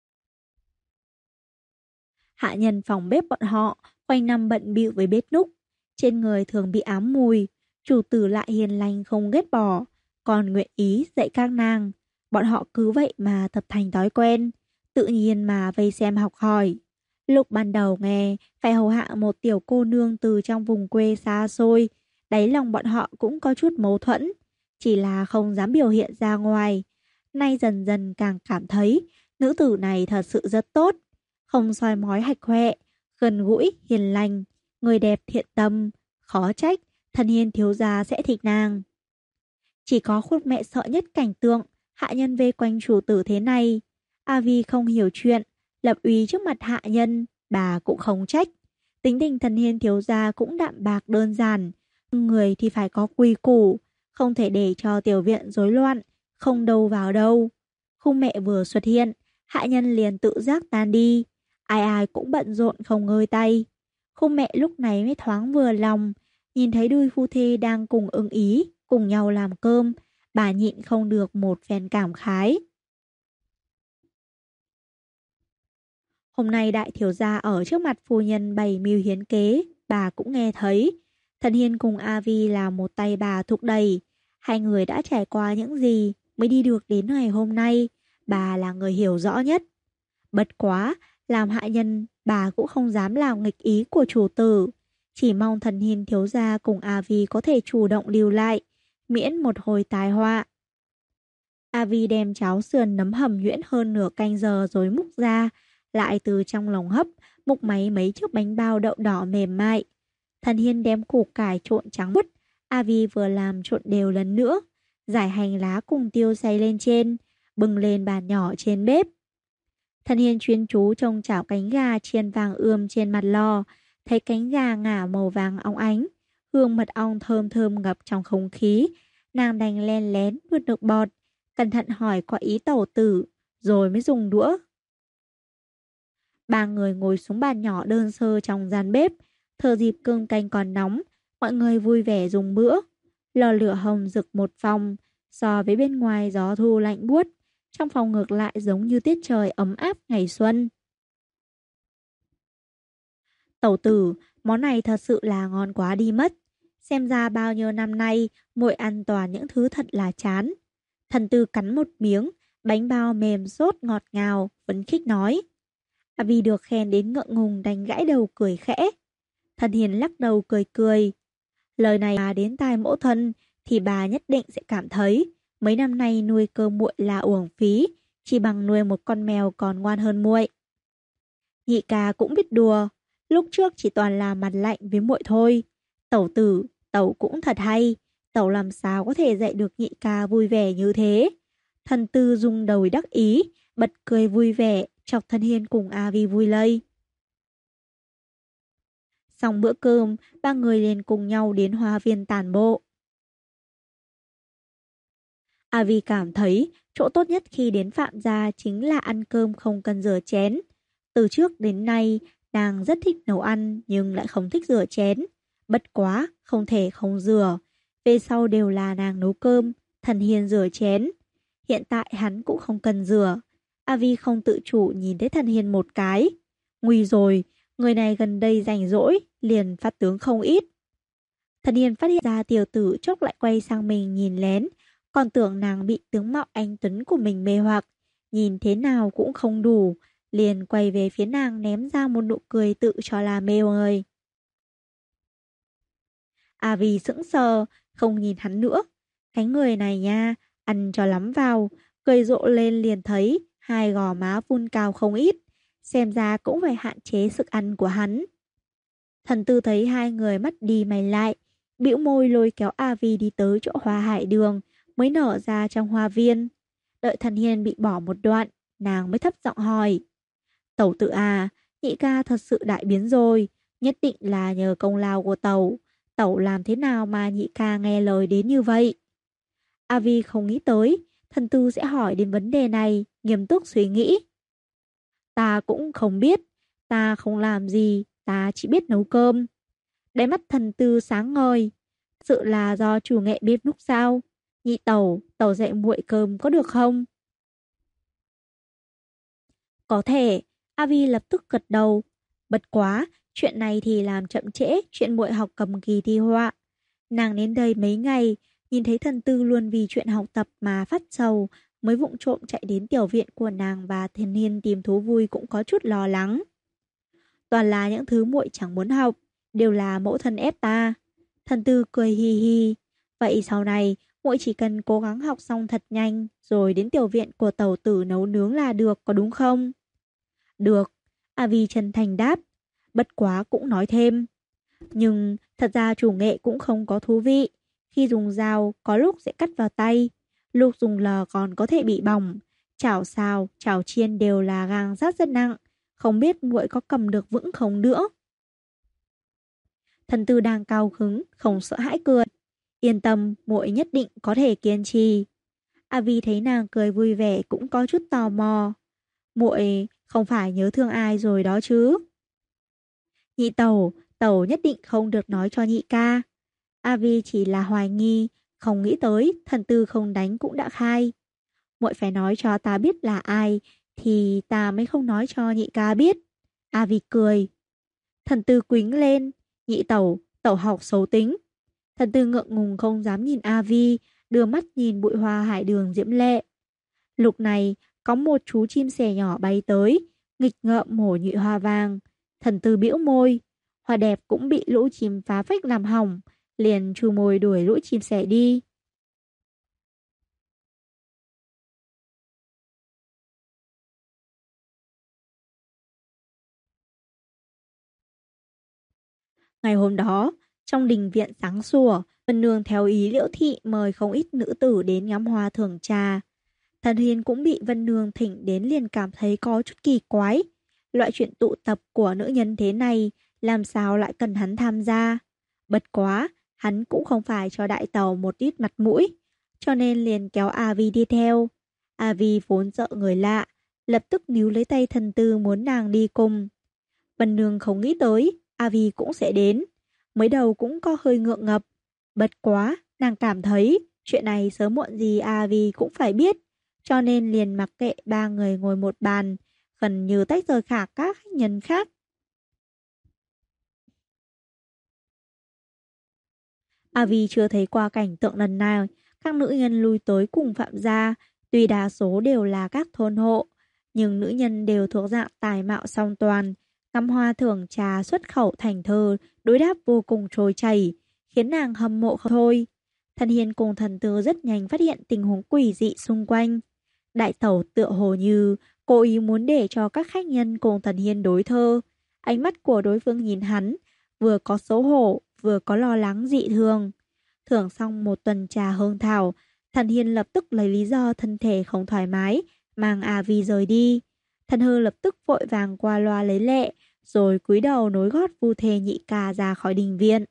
Hạ nhân phòng bếp bọn họ quanh năm bận bịu với bếp núc, trên người thường bị ám mùi, chủ tử lại hiền lành không ghét bỏ, còn nguyện ý dạy các nàng. Bọn họ cứ vậy mà tập thành thói quen, tự nhiên mà vây xem học hỏi. Lúc ban đầu nghe phải hầu hạ một tiểu cô nương từ trong vùng quê xa xôi, đáy lòng bọn họ cũng có chút mâu thuẫn, chỉ là không dám biểu hiện ra ngoài. Nay dần dần càng cảm thấy nữ tử này thật sự rất tốt, không soi mói hạch hoẹ, gần gũi, hiền lành, người đẹp thiện tâm, khó trách Thần Hiên thiếu gia sẽ thích nàng. Chỉ có khuất mẹ sợ nhất cảnh tượng hạ nhân vây quanh chủ tử thế này. A Vi không hiểu chuyện, lập uy trước mặt hạ nhân, bà cũng không trách. Tính tình Thần Hiên thiếu gia cũng đạm bạc đơn giản, người thì phải có quy củ, không thể để cho tiểu viện rối loạn, không đâu vào đâu. Khung mẹ vừa xuất hiện, hạ nhân liền tự giác tan đi, ai ai cũng bận rộn không ngơi tay. Khung mẹ lúc này mới thoáng vừa lòng, nhìn thấy đôi phu thê đang cùng ưng ý, cùng nhau làm cơm, bà nhịn không được một phen cảm khái. Hôm nay đại thiếu gia ở trước mặt phu nhân bày mưu hiến kế, bà cũng nghe thấy. Thần Hiên cùng A Vi là một tay bà thúc đẩy. Hai người đã trải qua những gì mới đi được đến ngày hôm nay, bà là người hiểu rõ nhất. Bất quá, làm hạ nhân, bà cũng không dám làm nghịch ý của chủ tử. Chỉ mong Thần Hiên thiếu gia cùng A Vi có thể chủ động lưu lại, miễn một hồi tai họa. A Vi đem cháo sườn nấm hầm nhuyễn hơn nửa canh giờ rồi múc ra, lại từ trong lồng hấp múc máy mấy chiếc bánh bao đậu đỏ mềm mại. Thần Hiên đem củ cải trộn trắng muốt, Avi vừa làm trộn đều lần nữa, rải hành lá cùng tiêu xay lên trên, bưng lên bàn nhỏ trên bếp. Thần Hiên chuyên chú trông chảo cánh gà chiên vàng ươm trên mặt lò, thấy cánh gà ngả màu vàng óng ánh, hương mật ong thơm thơm ngập trong không khí, nàng đành len lén nuốt nước bọt, cẩn thận hỏi có ý tẩu tử, rồi mới dùng đũa. Ba người ngồi xuống bàn nhỏ đơn sơ trong gian bếp, thừa dịp cơm canh còn nóng, mọi người vui vẻ dùng bữa. Lò lửa hồng rực một vòng, so với bên ngoài gió thu lạnh buốt, trong phòng ngược lại giống như tiết trời ấm áp ngày xuân. Tẩu tử, món này thật sự là ngon quá đi mất. Xem ra bao nhiêu năm nay, muội ăn toàn những thứ thật là chán. Thần Tư cắn một miếng, bánh bao mềm xốp ngọt ngào, phấn khích nói. Vì được khen đến ngượng ngùng đành gãi đầu cười khẽ. Thần Hiền lắc đầu cười cười. Lời này mà đến tai mẫu thân thì bà nhất định sẽ cảm thấy mấy năm nay nuôi cơm muội là uổng phí, chỉ bằng nuôi một con mèo còn ngoan hơn muội. Nhị ca cũng biết đùa, lúc trước chỉ toàn là mặt lạnh với muội thôi. Tẩu tử, tẩu cũng thật hay, tẩu làm sao có thể dạy được nhị ca vui vẻ như thế. Thần Tư rung đầu đắc ý, bật cười vui vẻ, chọc Thần Hiên cùng A Vi vui lây. Xong bữa cơm, ba người liền cùng nhau đến hoa viên tản bộ. A Vi cảm thấy chỗ tốt nhất khi đến Phạm gia chính là ăn cơm không cần rửa chén. Từ trước đến nay, nàng rất thích nấu ăn nhưng lại không thích rửa chén. Bất quá, không thể không rửa. Về sau đều là nàng nấu cơm, Thần Hiên rửa chén. Hiện tại hắn cũng không cần rửa. A Vi không tự chủ nhìn thấy Thần Hiên một cái. Nguy rồi, người này gần đây rảnh rỗi, liền phát tướng không ít. Thần Hiên phát hiện ra tiểu tử chốc lại quay sang mình nhìn lén, còn tưởng nàng bị tướng mạo anh tuấn của mình mê hoặc, nhìn thế nào cũng không đủ, liền quay về phía nàng ném ra một nụ cười tự cho là mê người. À vì sững sờ, không nhìn hắn nữa. Cái người này nha, ăn cho lắm vào, cười rộ lên liền thấy hai gò má vun cao không ít, xem ra cũng phải hạn chế sức ăn của hắn. Thần Tư thấy hai người mắt đi mày lại, bĩu môi lôi kéo A Vi đi tới chỗ hoa hải đường mới nở ra trong hoa viên. Đợi Thần Hiên bị bỏ một đoạn, nàng mới thấp giọng hỏi. Tẩu tự à, nhị ca thật sự đại biến rồi, nhất định là nhờ công lao của tẩu. Tẩu làm thế nào mà nhị ca nghe lời đến như vậy? A Vi không nghĩ tới, Thần Tư sẽ hỏi đến vấn đề này, nghiêm túc suy nghĩ. Ta cũng không biết, ta không làm gì, ta chỉ biết nấu cơm. Đáy mắt Thần Tư sáng ngời, sự là do chủ nghệ bếp núc sao? Nhị tẩu, tẩu dạy muội cơm có được không? Có thể, Avi lập tức gật đầu. Bất quá, chuyện này thì làm chậm trễ chuyện muội học cầm kỳ thi họa. Nàng đến đây mấy ngày, nhìn thấy Thần Tư luôn vì chuyện học tập mà phát sầu, mới vụng trộm chạy đến tiểu viện của nàng và Thiên Niên tìm thú vui cũng có chút lo lắng. Toàn là những thứ muội chẳng muốn học, đều là mẫu thân ép ta. Thần Tư cười hi hi. Vậy sau này, muội chỉ cần cố gắng học xong thật nhanh, rồi đến tiểu viện của tẩu tử nấu nướng là được, có đúng không? Được, A Vi chân thành đáp. Bất quá cũng nói thêm. Nhưng thật ra chủ nghệ cũng không có thú vị. Khi dùng dao, có lúc sẽ cắt vào tay. Lúc dùng lò còn có thể bị bỏng. Chảo xào, chảo chiên đều là gang sắt rất nặng. Không biết muội có cầm được vững không nữa. Thần Tư đang cao hứng, không sợ hãi cười. Yên tâm, muội nhất định có thể kiên trì. A Vi thấy nàng cười vui vẻ cũng có chút tò mò. Muội không phải nhớ thương ai rồi đó chứ? Nhị tẩu, tẩu nhất định không được nói cho nhị ca. A Vi chỉ là hoài nghi, không nghĩ tới Thần Tư không đánh cũng đã khai. Muội phải nói cho ta biết là ai, thì ta mới không nói cho nhị ca biết. A Vi cười. Thần Tư quính lên, nhị tẩu, tẩu học xấu tính. Thần Tư ngượng ngùng không dám nhìn A Vi, đưa mắt nhìn bụi hoa hải đường diễm lệ. Lúc này, có một chú chim sẻ nhỏ bay tới, nghịch ngợm mổ nhụy hoa vàng. Thần Tư bĩu môi, hoa đẹp cũng bị lũ chim phá phách làm hỏng, liền chu môi đuổi lũ chim sẻ đi. Ngày hôm đó, trong đình viện sáng sủa, Vân Nương theo ý Liễu Thị mời không ít nữ tử đến ngắm hoa thưởng trà. Thần Hiên cũng bị Vân Nương thỉnh đến liền cảm thấy có chút kỳ quái. Loại chuyện tụ tập của nữ nhân thế này, làm sao lại cần hắn tham gia? Bất quá, hắn cũng không phải cho đại tàu một ít mặt mũi, cho nên liền kéo A Vi đi theo. A Vi vốn sợ người lạ, lập tức níu lấy tay thần tư muốn nàng đi cùng. Vân Nương không nghĩ tới, A Vi cũng sẽ đến. Mới đầu cũng có hơi ngượng ngập. Bất quá, nàng cảm thấy chuyện này sớm muộn gì A Vi cũng phải biết, cho nên liền mặc kệ ba người ngồi một bàn, gần như tách rời cả các khách nhân khác. A Vi chưa thấy qua cảnh tượng lần nào, các nữ nhân lui tới cùng Phạm gia, tuy đa số đều là các thôn hộ, nhưng nữ nhân đều thuộc dạng tài mạo song toàn, ngắm hoa thưởng trà xuất khẩu thành thơ, đối đáp vô cùng trôi chảy, khiến nàng hâm mộ không thôi. Thần Hiên cùng thần tư rất nhanh phát hiện tình huống quỷ dị xung quanh. Đại tẩu tựa hồ như cố ý muốn để cho các khách nhân cùng Thần Hiên đối thơ. Ánh mắt của đối phương nhìn hắn, vừa có xấu hổ, vừa có lo lắng dị thường. Thưởng xong một tuần trà hương thảo, Thần Hiên lập tức lấy lý do thân thể không thoải mái, mang A Vi rời đi. Thần Hư lập tức vội vàng qua loa lấy lệ, rồi cúi đầu nối gót vu thê nhị ca ra khỏi đình viện.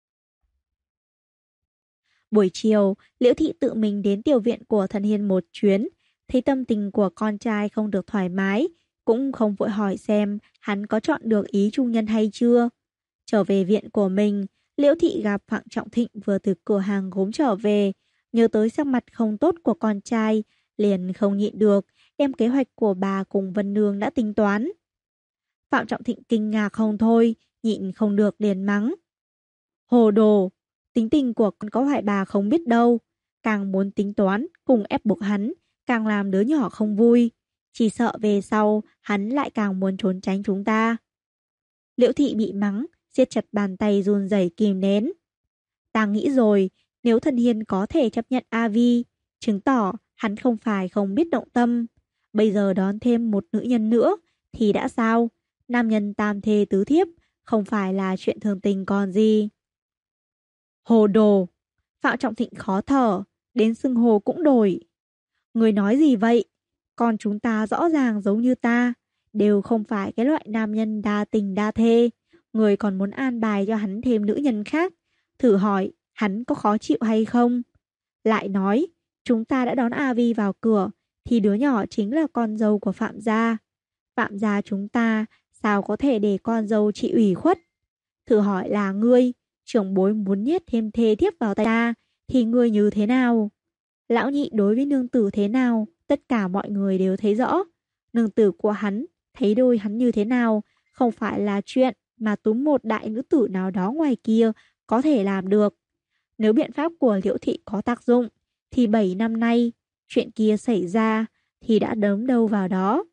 Buổi chiều, Liễu Thị tự mình đến tiểu viện của Thần Hiên một chuyến, thấy tâm tình của con trai không được thoải mái, cũng không vội hỏi xem hắn có chọn được ý trung nhân hay chưa. Trở về viện của mình, Liễu Thị gặp Phạm Trọng Thịnh vừa từ cửa hàng gốm trở về, nhớ tới sắc mặt không tốt của con trai, liền không nhịn được, đem kế hoạch của bà cùng Vân Nương đã tính toán. Phạm Trọng Thịnh kinh ngạc không thôi, nhịn không được liền mắng. Hồ đồ, tính tình của con có hoại bà không biết đâu, càng muốn tính toán cùng ép buộc hắn, càng làm đứa nhỏ không vui, chỉ sợ về sau hắn lại càng muốn trốn tránh chúng ta. Liễu Thị bị mắng, siết chặt bàn tay run rẩy kìm nén. Ta nghĩ rồi, nếu Thần Hiên có thể chấp nhận A Vi, chứng tỏ hắn không phải không biết động tâm. Bây giờ đón thêm một nữ nhân nữa thì đã sao? Nam nhân tam thê tứ thiếp không phải là chuyện thường tình còn gì. Hồ đồ! Phạm Trọng Thịnh khó thở, đến xưng hồ cũng đổi. Người nói gì vậy? Con chúng ta rõ ràng giống như ta, đều không phải cái loại nam nhân đa tình đa thê. Người còn muốn an bài cho hắn thêm nữ nhân khác. Thử hỏi, hắn có khó chịu hay không? Lại nói, chúng ta đã đón A Vi vào cửa, thì đứa nhỏ chính là con dâu của Phạm gia. Phạm gia chúng ta, sao có thể để con dâu chị ủy khuất? Thử hỏi là ngươi, trưởng bối muốn nhét thêm thê thiếp vào tay ta, thì ngươi như thế nào? Lão nhị đối với nương tử thế nào, tất cả mọi người đều thấy rõ. Nương tử của hắn, thấy đôi hắn như thế nào, không phải là chuyện mà túm một đại nữ tử nào đó ngoài kia có thể làm được. Nếu biện pháp của Liễu Thị có tác dụng, thì 7 năm nay, chuyện kia xảy ra thì đã đấm đâu vào đó.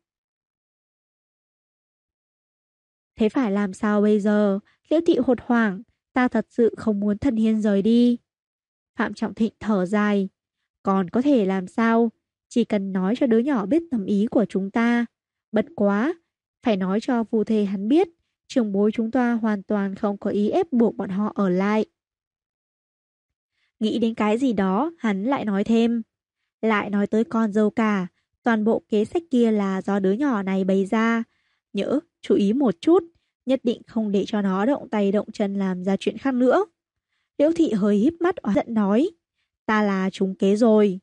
Thế phải làm sao bây giờ? Liễu Thị hốt hoảng, ta thật sự không muốn Thần Hiên rời đi. Phạm Trọng Thịnh thở dài, còn có thể làm sao? Chỉ cần nói cho đứa nhỏ biết tâm ý của chúng ta. Bất quá, phải nói cho phù thê hắn biết, trưởng bối chúng ta hoàn toàn không có ý ép buộc bọn họ ở lại. Nghĩ đến cái gì đó, hắn lại nói thêm. Lại nói tới con dâu cả, toàn bộ kế sách kia là do đứa nhỏ này bày ra. Nhỡ, chú ý một chút, nhất định không để cho nó động tay động chân làm ra chuyện khác nữa. Liễu Thị hơi híp mắt oán giận nói, ta là trúng kế rồi.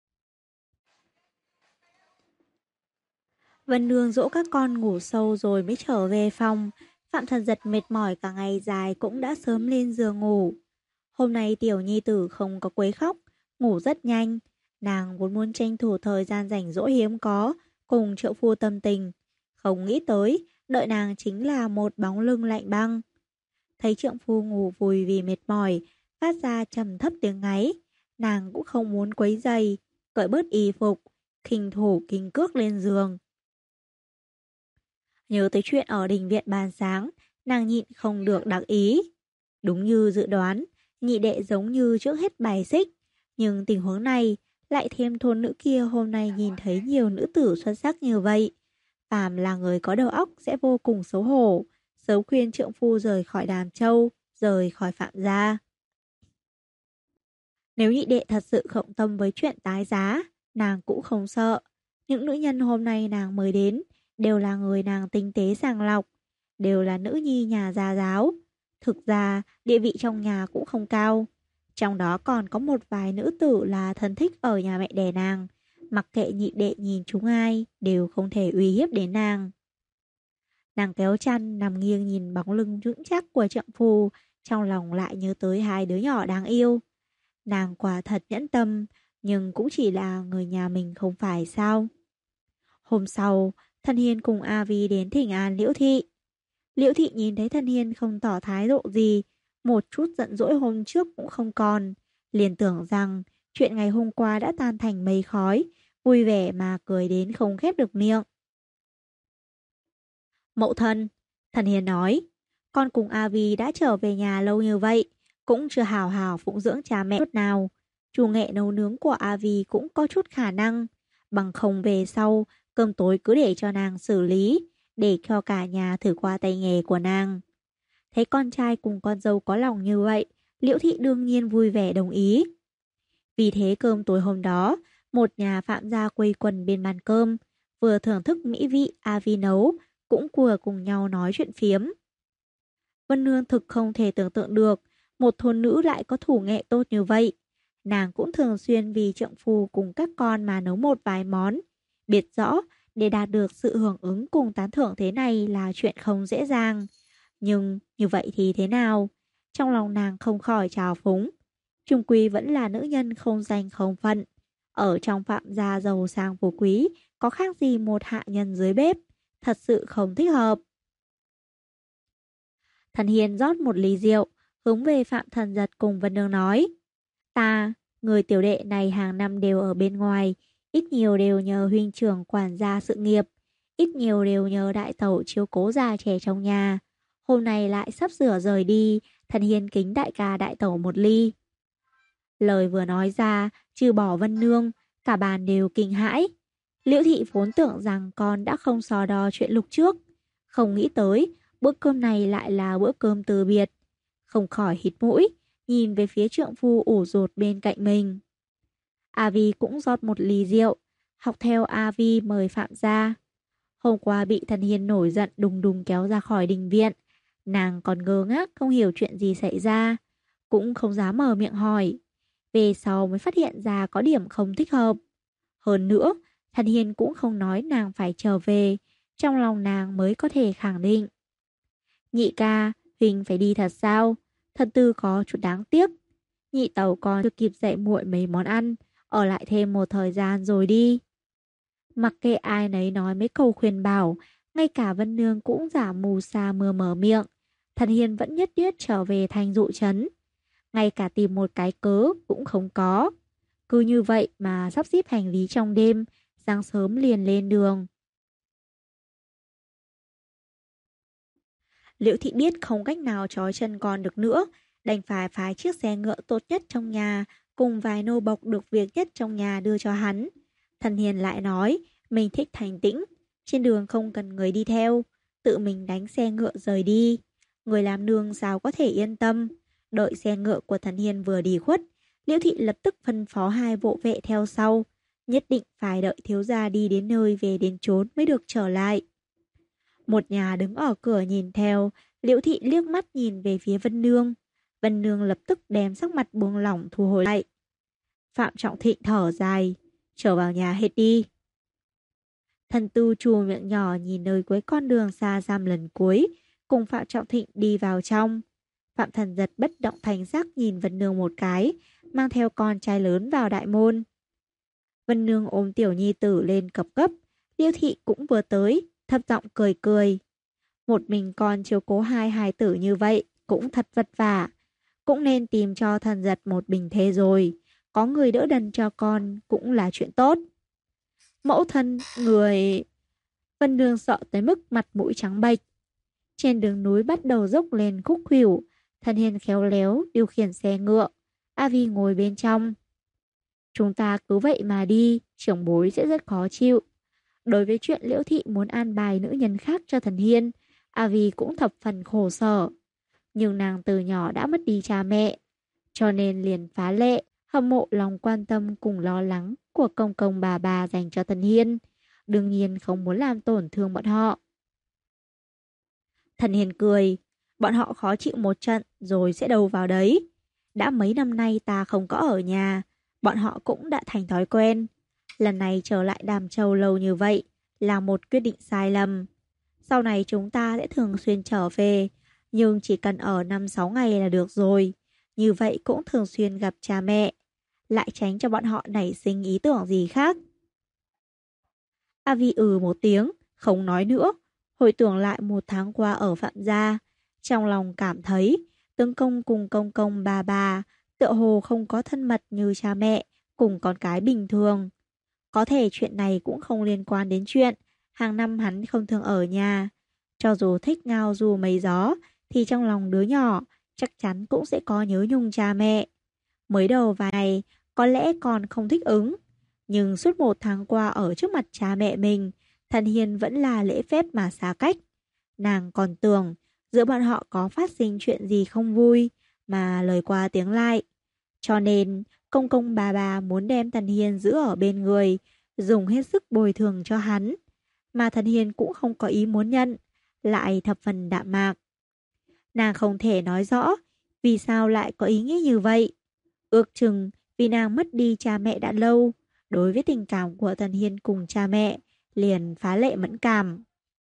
Vân Nương dỗ các con ngủ sâu rồi mới trở về phòng. Phạm Thần Giật mệt mỏi cả ngày dài cũng đã sớm lên giường ngủ. Hôm nay tiểu nhi tử không có quấy khóc, ngủ rất nhanh. Nàng vốn muốn tranh thủ thời gian rảnh rỗi hiếm có, cùng trợ phu tâm tình. Không nghĩ tới, đợi nàng chính là một bóng lưng lạnh băng. Thấy trượng phu ngủ vùi vì mệt mỏi, phát ra trầm thấp tiếng ngáy. Nàng cũng không muốn quấy giày, cởi bớt y phục, khinh thủ kinh cước lên giường. Nhớ tới chuyện ở đình viện ban sáng, nàng nhịn không được đắc ý. Đúng như dự đoán, nhị đệ giống như trước hết bài xích. Nhưng tình huống này lại thêm thôn nữ kia hôm nay nhìn thấy nhiều nữ tử xuất sắc như vậy. Phàm là người có đầu óc sẽ vô cùng xấu hổ, sớm khuyên trượng phu rời khỏi Đàm Châu, rời khỏi Phạm gia. Nếu nhị đệ thật sự khổng tâm với chuyện tái giá, nàng cũng không sợ. Những nữ nhân hôm nay nàng mời đến đều là người nàng tinh tế sàng lọc, đều là nữ nhi nhà gia giáo. Thực ra, địa vị trong nhà cũng không cao. Trong đó còn có một vài nữ tử là thân thích ở nhà mẹ đẻ nàng. Mặc kệ nhị đệ nhìn chúng ai, đều không thể uy hiếp đến nàng. Nàng kéo chăn nằm nghiêng nhìn bóng lưng vững chắc của trượng phu, trong lòng lại nhớ tới hai đứa nhỏ đáng yêu. Nàng quả thật nhẫn tâm, nhưng cũng chỉ là người nhà mình không phải sao. Hôm sau, Thân Hiên cùng A Vi đến thỉnh an Liễu Thị. Liễu Thị nhìn thấy Thân Hiên không tỏ thái độ gì, một chút giận dỗi hôm trước cũng không còn, liền tưởng rằng chuyện ngày hôm qua đã tan thành mây khói, vui vẻ mà cười đến không khép được miệng. Mẫu thân, Thân Hiên nói, con cùng A Vi đã trở về nhà lâu như vậy, cũng chưa hào hào phụng dưỡng cha mẹ chút nào. Chủ nghệ nấu nướng của A Vi cũng có chút khả năng, bằng không về sau, cơm tối cứ để cho nàng xử lý, để cho cả nhà thử qua tay nghề của nàng. Thấy con trai cùng con dâu có lòng như vậy, Liễu Thị đương nhiên vui vẻ đồng ý. Vì thế cơm tối hôm đó, một nhà Phạm gia quây quần bên bàn cơm, vừa thưởng thức mỹ vị A Vi nấu, cũng vừa cùng nhau nói chuyện phiếm. Vân Nương thực không thể tưởng tượng được, một thôn nữ lại có thủ nghệ tốt như vậy. Nàng cũng thường xuyên vì trượng phu cùng các con mà nấu một vài món. Biết rõ, để đạt được sự hưởng ứng cùng tán thưởng thế này là chuyện không dễ dàng. Nhưng như vậy thì thế nào? Trong lòng nàng không khỏi trào phúng. Chung quy vẫn là nữ nhân không danh không phận. Ở trong Phạm gia giàu sang phú quý, có khác gì một hạ nhân dưới bếp. Thật sự không thích hợp. Thần Hiền rót một ly rượu, hướng về Phạm Thần Giật cùng Vân Nương nói. Ta, người tiểu đệ này hàng năm đều ở bên ngoài, ít nhiều đều nhờ huynh trưởng quản gia sự nghiệp, ít nhiều đều nhờ đại tẩu chiếu cố già trẻ trong nhà. Hôm nay lại sắp sửa rời đi, Thần Hiền kính đại ca đại tẩu một ly. Lời vừa nói ra, trừ bỏ Vân Nương, cả bàn đều kinh hãi. Liễu Thị vốn tưởng rằng con đã không so đo chuyện lúc trước, không nghĩ tới bữa cơm này lại là bữa cơm từ biệt. Không khỏi hít mũi, nhìn về phía trượng phu ủ rột bên cạnh mình. A Vi cũng rót một ly rượu, học theo A Vi mời Phạm gia. Hôm qua bị Thần Hiên nổi giận đùng đùng kéo ra khỏi đình viện. Nàng còn ngơ ngác không hiểu chuyện gì xảy ra, cũng không dám mở miệng hỏi. Về sau mới phát hiện ra có điểm không thích hợp. Hơn nữa, Thần Hiên cũng không nói nàng phải trở về, trong lòng nàng mới có thể khẳng định. Nhị ca, Huỳnh phải đi thật sao? Thật tư có chút đáng tiếc. Nhị tẩu còn chưa kịp dạy muội mấy món ăn, ở lại thêm một thời gian rồi đi. Mặc kệ ai nấy nói mấy câu khuyên bảo, ngay cả Vân Nương cũng giả mù sa mưa mở miệng. Thần Hiên vẫn nhất quyết trở về thành dụ trấn. Ngay cả tìm một cái cớ cũng không có. Cứ như vậy mà sắp xếp hành lý trong đêm, sáng sớm liền lên đường. Liễu Thị biết không cách nào trói chân con được nữa, đành phải phái chiếc xe ngựa tốt nhất trong nhà, cùng vài nô bộc được việc nhất trong nhà đưa cho hắn. Thần Hiền lại nói, mình thích thành tĩnh, trên đường không cần người đi theo, tự mình đánh xe ngựa rời đi. Người làm nương sao có thể yên tâm. Đợi xe ngựa của Thần Hiền vừa đi khuất, Liễu Thị lập tức phân phó hai bộ vệ theo sau, nhất định phải đợi thiếu gia đi đến nơi về đến chốn mới được trở lại. Một nhà đứng ở cửa nhìn theo, Liễu Thị liếc mắt nhìn về phía Vân Nương. Vân Nương lập tức đem sắc mặt buông lỏng thu hồi lại. Phạm Trọng Thịnh thở dài, trở vào nhà hết đi. Thần Tư chù miệng nhỏ nhìn nơi cuối con đường xa xăm lần cuối, cùng Phạm Trọng Thịnh đi vào trong. Phạm Thần Giật bất động thành sắc nhìn Vân Nương một cái, mang theo con trai lớn vào đại môn. Vân Nương ôm tiểu nhi tử lên cập gấp, Liễu Thị cũng vừa tới, thấp giọng cười cười. Một mình con chiếu cố hai hài tử như vậy cũng thật vất vả, cũng nên tìm cho Thần Giật một bình thế rồi, có người đỡ đần cho con cũng là chuyện tốt. Mẫu thân người... Vân Nương sợ tới mức mặt mũi trắng bệch. Trên đường núi bắt đầu dốc lên khúc khuỷu, Thần Hiền khéo léo điều khiển xe ngựa, A Vi ngồi bên trong. Chúng ta cứ vậy mà đi, trưởng bối sẽ rất khó chịu. Đối với chuyện Liễu Thị muốn an bài nữ nhân khác cho Thần Hiên, A Vi cũng thập phần khổ sở. Nhưng nàng từ nhỏ đã mất đi cha mẹ, cho nên liền phá lệ, hâm mộ lòng quan tâm cùng lo lắng của công công bà dành cho Thần Hiên. Đương nhiên không muốn làm tổn thương bọn họ. Thần Hiên cười, bọn họ khó chịu một trận rồi sẽ đâu vào đấy. Đã mấy năm nay ta không có ở nhà, bọn họ cũng đã thành thói quen. Lần này trở lại Đàm Châu lâu như vậy là một quyết định sai lầm. Sau này chúng ta sẽ thường xuyên trở về, nhưng chỉ cần ở 5-6 ngày là được rồi. Như vậy cũng thường xuyên gặp cha mẹ, lại tránh cho bọn họ nảy sinh ý tưởng gì khác. A Vi một tiếng, không nói nữa. Hồi tưởng lại 1 tháng qua ở Phạm Gia, trong lòng cảm thấy tướng công cùng công công bà tựa hồ không có thân mật như cha mẹ cùng con cái bình thường. Có thể chuyện này cũng không liên quan đến chuyện hàng năm hắn không thường ở nhà. Cho dù thích ngao du mấy gió thì trong lòng đứa nhỏ chắc chắn cũng sẽ có nhớ nhung cha mẹ. Mới đầu vài ngày có lẽ còn không thích ứng, nhưng suốt 1 tháng qua ở trước mặt cha mẹ mình, Thần Hiên vẫn là lễ phép mà xa cách. Nàng còn tưởng giữa bọn họ có phát sinh chuyện gì không vui, mà lời qua tiếng lại. Cho nên công công bà muốn đem Thần Hiên giữ ở bên người, dùng hết sức bồi thường cho hắn. Mà Thần Hiên cũng không có ý muốn nhận, lại thập phần đạm mạc. Nàng không thể nói rõ vì sao lại có ý nghĩ như vậy. Ước chừng vì nàng mất đi cha mẹ đã lâu, đối với tình cảm của Thần Hiên cùng cha mẹ liền phá lệ mẫn cảm.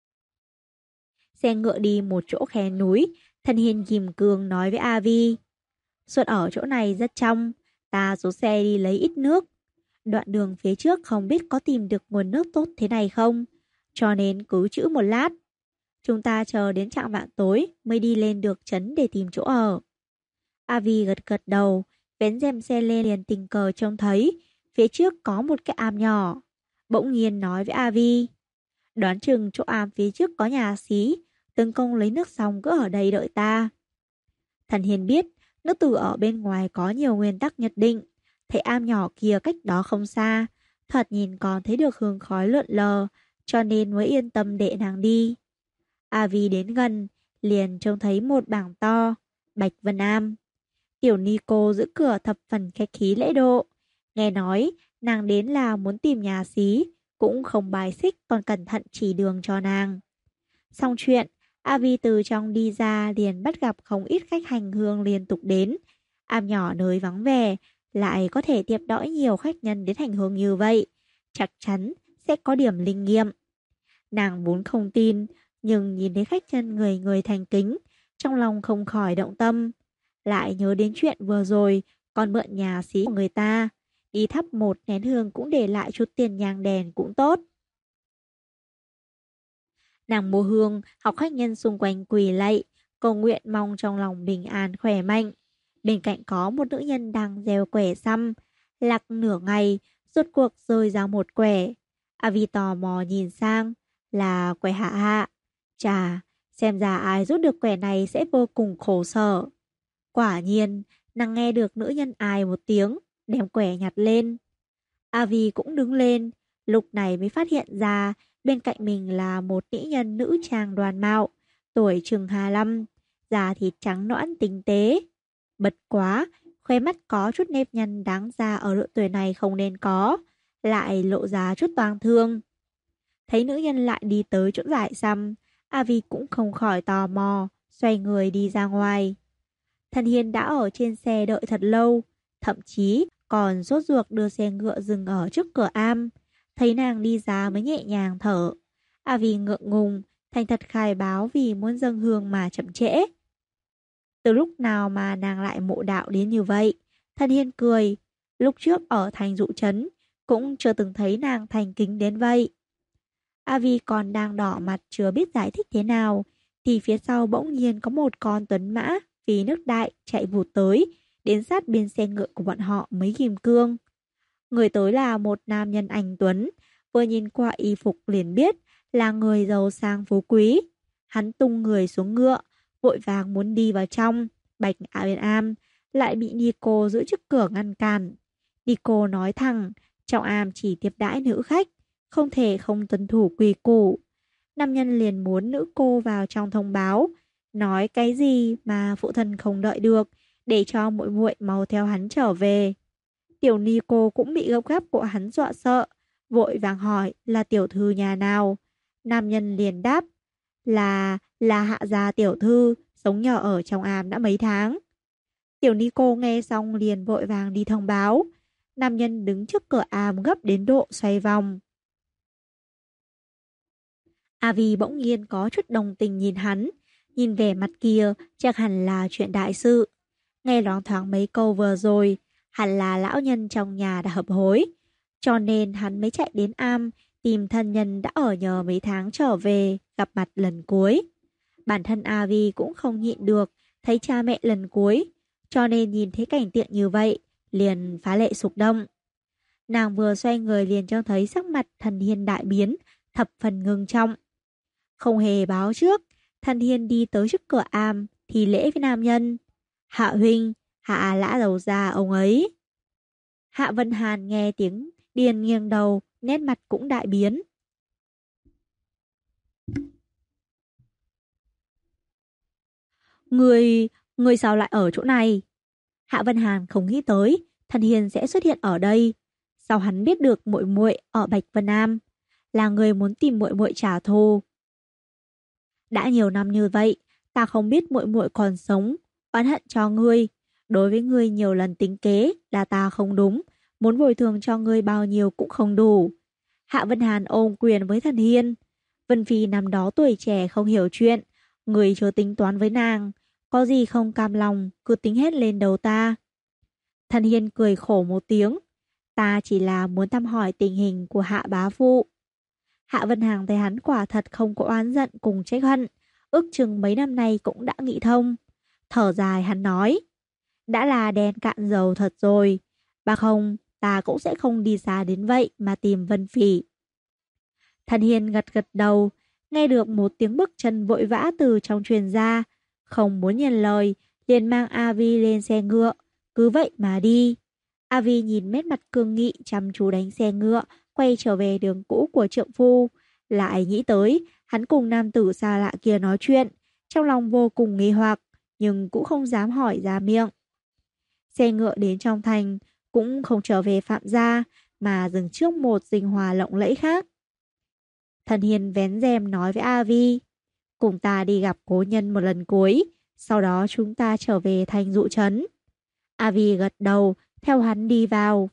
Xe ngựa đi một chỗ khe núi, Thần Hiên kìm cường nói với A Vi. Suốt ở chỗ này rất trong, ta xuống xe đi lấy ít nước. Đoạn đường phía trước không biết có tìm được nguồn nước tốt thế này không, cho nên cứ trữ một lát. Chúng ta chờ đến chạng vạng tối mới đi lên được trấn để tìm chỗ ở. A Vi gật gật đầu, vén rèm xe lên liền tình cờ trông thấy phía trước có một cái am nhỏ. Bỗng nhiên nói với A Vi, đoán chừng chỗ am phía trước có nhà xí, tướng công lấy nước xong cứ ở đây đợi ta. Thần Hiền biết nữ tử ở bên ngoài có nhiều nguyên tắc nhất định, thấy am nhỏ kia cách đó không xa, thoạt nhìn còn thấy được hương khói lượn lờ, cho nên mới yên tâm để nàng đi. A Vi đến gần, liền trông thấy một bảng to, Bạch Vân Am. Tiểu ni cô giữ cửa thập phần khách khí lễ độ. Nghe nói, nàng đến là muốn tìm nhà xí, cũng không bài xích còn cẩn thận chỉ đường cho nàng. Xong chuyện, A Vi từ trong đi ra liền bắt gặp không ít khách hành hương liên tục đến. Am nhỏ nơi vắng vẻ, lại có thể tiếp đãi nhiều khách nhân đến hành hương như vậy. Chắc chắn sẽ có điểm linh nghiệm. Nàng vốn không tin, nhưng nhìn thấy khách nhân người người thành kính, trong lòng không khỏi động tâm. Lại nhớ đến chuyện vừa rồi, còn mượn nhà xí của người ta. Đi thắp một nén hương cũng để lại chút tiền nhang đèn cũng tốt. Nàng mua hương, học khách nhân xung quanh quỳ lạy, cầu nguyện mong trong lòng bình an khỏe mạnh. Bên cạnh có một nữ nhân đang gieo quẻ xăm, lạc nửa ngày, rốt cuộc rơi ra một quẻ. A Vi tò mò nhìn sang, là quẻ hạ hạ. Chà, xem ra ai rút được quẻ này sẽ vô cùng khổ sở. Quả nhiên, nàng nghe được nữ nhân ai một tiếng, đem quẻ nhặt lên. A Vi cũng đứng lên, lúc này mới phát hiện ra bên cạnh mình là một nữ nhân nữ trang đoan mạo, tuổi chừng 25, da thịt trắng nõn tinh tế. Bật quá, khóe mắt có chút nếp nhăn đáng ra ở độ tuổi này không nên có, lại lộ ra chút toang thương. Thấy nữ nhân lại đi tới chỗ giải xăm, A Vi cũng không khỏi tò mò, xoay người đi ra ngoài. Thần Hiên đã ở trên xe đợi thật lâu, thậm chí còn sốt ruột đưa xe ngựa dừng ở trước cửa am. Thấy nàng đi ra mới nhẹ nhàng thở. A Vi ngượng ngùng, thành thật khai báo vì muốn dâng hương mà chậm trễ. Từ lúc nào mà nàng lại mộ đạo đến như vậy? Thần Hiên cười, lúc trước ở thành dụ trấn cũng chưa từng thấy nàng thành kính đến vậy. A Vi còn đang đỏ mặt chưa biết giải thích thế nào, thì phía sau bỗng nhiên có một con tuấn mã vì nước đại chạy vụt tới, đến sát bên xe ngựa của bọn họ mấy kim cương. Người tới là một nam nhân anh tuấn, vừa nhìn qua y phục liền biết là người giàu sang phú quý. Hắn tung người xuống ngựa, vội vàng muốn đi vào trong. Bạch Am lại bị Nico giữ trước cửa ngăn cản. Nico nói thẳng, trong am chỉ tiếp đãi nữ khách, không thể không tuân thủ quy củ. Nam nhân liền muốn nữ cô vào trong thông báo, nói cái gì mà phụ thân không đợi được, để cho muội muội mau theo hắn trở về. Tiểu ni cô cũng bị gấp gáp của hắn dọa sợ, vội vàng hỏi là tiểu thư nhà nào. Nam nhân liền đáp là Hạ gia tiểu thư, sống nhỏ ở trong am đã mấy tháng. Tiểu ni cô nghe xong liền vội vàng đi thông báo. Nam nhân đứng trước cửa am gấp đến độ xoay vòng. Avi bỗng nhiên có chút đồng tình nhìn hắn, nhìn vẻ mặt kia chắc hẳn là chuyện đại sự. Nghe loáng thoáng mấy câu vừa rồi, hẳn là lão nhân trong nhà đã hấp hối, cho nên hắn mới chạy đến am tìm thân nhân đã ở nhờ mấy tháng trở về gặp mặt lần cuối. Bản thân Avi cũng không nhịn được thấy cha mẹ lần cuối, cho nên nhìn thấy cảnh tượng như vậy liền phá lệ xúc động. Nàng vừa xoay người liền trông thấy sắc mặt Thần Hiên đại biến, thập phần ngưng trọng. Không hề báo trước, Thần Hiên đi tới trước cửa am thì lễ với nam nhân. Hạ huynh, hạ lã đầu già ông ấy. Hạ Vân Hàn nghe tiếng điền nghiêng đầu, nét mặt cũng đại biến. Người sao lại ở chỗ này? Hạ Vân Hàn không nghĩ tới Thần Hiên sẽ xuất hiện ở đây. Sao hắn biết được muội muội ở Bạch Vân Am là người muốn tìm muội muội trả thù? Đã nhiều năm như vậy, ta không biết muội muội còn sống, oán hận cho ngươi. Đối với ngươi nhiều lần tính kế là ta không đúng, muốn bồi thường cho ngươi bao nhiêu cũng không đủ. Hạ Vân Hàn ôm quyền với Thần Hiên. Vân Phi năm đó tuổi trẻ không hiểu chuyện, người chưa tính toán với nàng, có gì không cam lòng cứ tính hết lên đầu ta. Thần Hiên cười khổ một tiếng, ta chỉ là muốn thăm hỏi tình hình của Hạ bá phụ. Hạ Vân Hàn thấy hắn quả thật không có oán giận cùng trách hận, ước chừng mấy năm nay cũng đã nghĩ thông. Thở dài hắn nói, đã là đèn cạn dầu thật rồi, bà không, ta cũng sẽ không đi xa đến vậy mà tìm Vân Phỉ. Thần Hiên gật gật đầu, nghe được một tiếng bước chân vội vã từ trong truyền ra, không muốn nhận lời, liền mang Avi lên xe ngựa, cứ vậy mà đi. Avi nhìn nét mặt cương nghị chăm chú đánh xe ngựa, quay trở về đường cũ của trượng phu, lại nghĩ tới hắn cùng nam tử xa lạ kia nói chuyện, trong lòng vô cùng nghi hoặc, nhưng cũng không dám hỏi ra miệng. Xe ngựa đến trong thành, cũng không trở về Phạm gia, mà dừng trước một dinh hòa lộng lẫy khác. Thần Hiền vén rèm nói với Avi, cùng ta đi gặp cố nhân một lần cuối, sau đó chúng ta trở về thành dụ trấn. Avi gật đầu, theo hắn đi vào.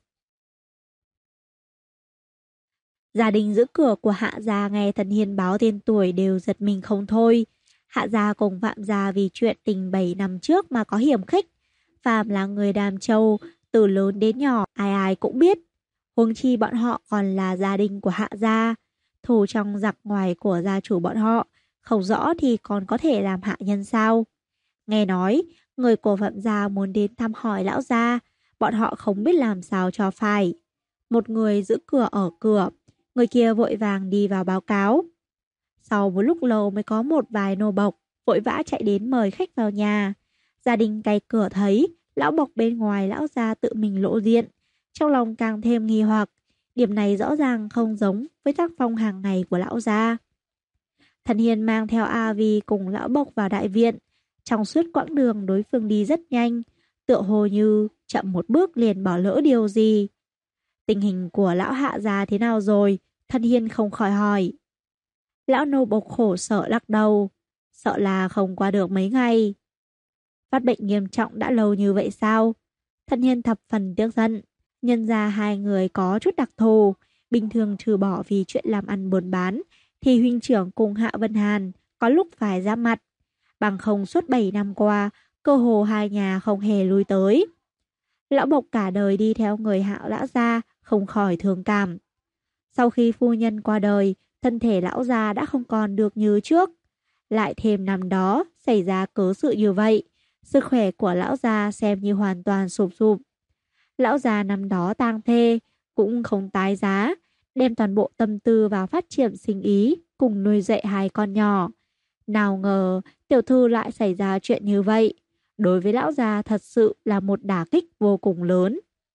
Gia đình giữ cửa của Hạ gia nghe Thần Hiên báo tên tuổi đều giật mình không thôi. Hạ gia cùng Phạm gia vì chuyện tình 7 năm trước mà có hiểm khích. Phạm là người Đàm Châu, từ lớn đến nhỏ ai ai cũng biết. Huống chi bọn họ còn là gia đình của Hạ gia, thù trong giặc ngoài của gia chủ bọn họ, không rõ thì còn có thể làm hạ nhân sao. Nghe nói, người của Phạm gia muốn đến thăm hỏi lão gia, bọn họ không biết làm sao cho phải. Một người giữ cửa ở cửa, người kia vội vàng đi vào báo cáo. Sau một lúc lâu mới có một vài nô bộc vội vã chạy đến mời khách vào nhà. Gia đình cày cửa thấy lão bộc bên ngoài lão gia tự mình lộ diện, trong lòng càng thêm nghi hoặc. Điểm này rõ ràng không giống với tác phong hàng ngày của lão gia. Thần Hiền mang theo Avi cùng lão bộc vào đại viện. Trong suốt quãng đường đối phương đi rất nhanh, tựa hồ như chậm một bước liền bỏ lỡ điều gì. Tình hình của lão Hạ gia thế nào rồi? Thần Hiên không khỏi hỏi. Lão nô bộc khổ sở lắc đầu, sợ là không qua được mấy ngày. Phát bệnh nghiêm trọng đã lâu như vậy sao? Thần Hiên thập phần tiếc giận. Nhân ra hai người có chút đặc thù, bình thường trừ bỏ vì chuyện làm ăn buôn bán, thì huynh trưởng cùng Hạ Vân Hàn có lúc phải ra mặt. Bằng không suốt 7 năm qua, cơ hồ hai nhà không hề lui tới. Lão bộc cả đời đi theo người Hạ lão gia, không khỏi thương cảm. Sau khi phu nhân qua đời, thân thể lão gia đã không còn được như trước. Lại thêm năm đó xảy ra cớ sự như vậy, sức khỏe của lão gia xem như hoàn toàn sụp sụp. Lão già năm đó tang thê, cũng không tái giá, đem toàn bộ tâm tư vào phát triển sinh ý, cùng nuôi dạy hai con nhỏ. Nào ngờ, tiểu thư lại xảy ra chuyện như vậy. Đối với lão già thật sự là một đả kích vô cùng lớn.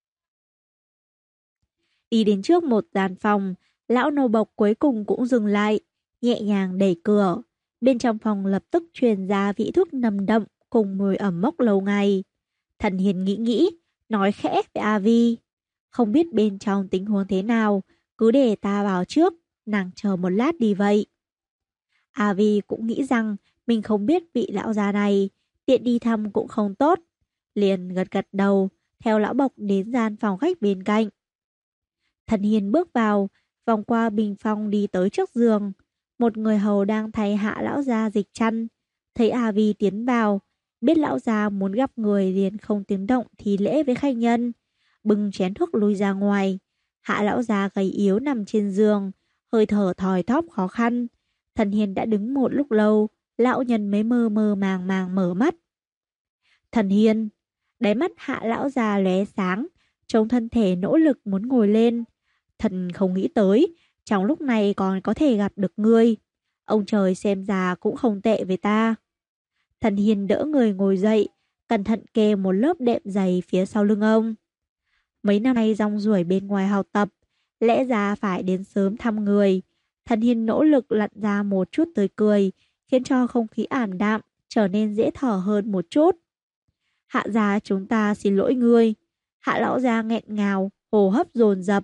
Đi đến trước một gian phòng, lão nô bộc cuối cùng cũng dừng lại, nhẹ nhàng đẩy cửa. Bên trong phòng lập tức truyền ra vị thuốc nồng đậm cùng mùi ẩm mốc lâu ngày. Thần Hiền nghĩ, nói khẽ với A Vi. Không biết bên trong tình huống thế nào, cứ để ta vào trước, nàng chờ một lát đi vậy. A Vi cũng nghĩ rằng mình không biết vị lão già này, tiện đi thăm cũng không tốt. Liền gật gật đầu, theo lão Bộc đến gian phòng khách bên cạnh. Thần Hiền bước vào, vòng qua bình phong đi tới trước giường. Một người hầu đang thay hạ lão già dịch chăn. Thấy A Vi tiến vào, biết lão già muốn gặp người liền không tiếng động thì lễ với khách nhân. Bưng chén thuốc lui ra ngoài. Hạ lão già gầy yếu nằm trên giường, hơi thở thòi thóp khó khăn. Thần Hiền đã đứng một lúc lâu, lão nhân mới mơ mơ màng màng mở mắt. Thần Hiền, đáy mắt hạ lão già lóe sáng, trông thân thể nỗ lực muốn ngồi lên. Thần không nghĩ tới, trong lúc này còn có thể gặp được ngươi. Ông trời xem ra cũng không tệ với ta. Thần Hiền đỡ người ngồi dậy, cẩn thận kê một lớp đệm dày phía sau lưng ông. Mấy năm nay rong ruổi bên ngoài học tập, lẽ ra phải đến sớm thăm người. Thần Hiền nỗ lực lặn ra một chút tươi cười, khiến cho không khí ảm đạm, trở nên dễ thở hơn một chút. Hạ gia chúng ta xin lỗi ngươi. Hạ lão gia nghẹn ngào, hô hấp dồn dập.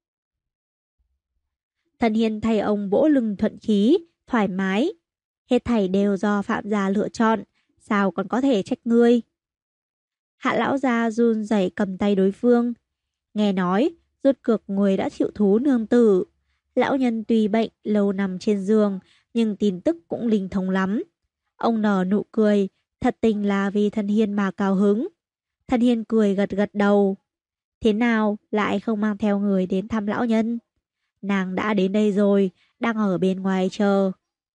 Thần Hiền thay ông vỗ lưng thuận khí, thoải mái. Hết thảy đều do Phạm gia lựa chọn, sao còn có thể trách ngươi. Hạ lão gia run rẩy cầm tay đối phương. Nghe nói, rốt cuộc người đã chịu thú nương tử. Lão nhân tuy bệnh lâu nằm trên giường, nhưng tin tức cũng linh thông lắm. Ông nở nụ cười, thật tình là vì Thần Hiền mà cao hứng. Thần Hiền cười gật gật đầu. Thế nào lại không mang theo người đến thăm lão nhân? Nàng đã đến đây rồi, đang ở bên ngoài chờ.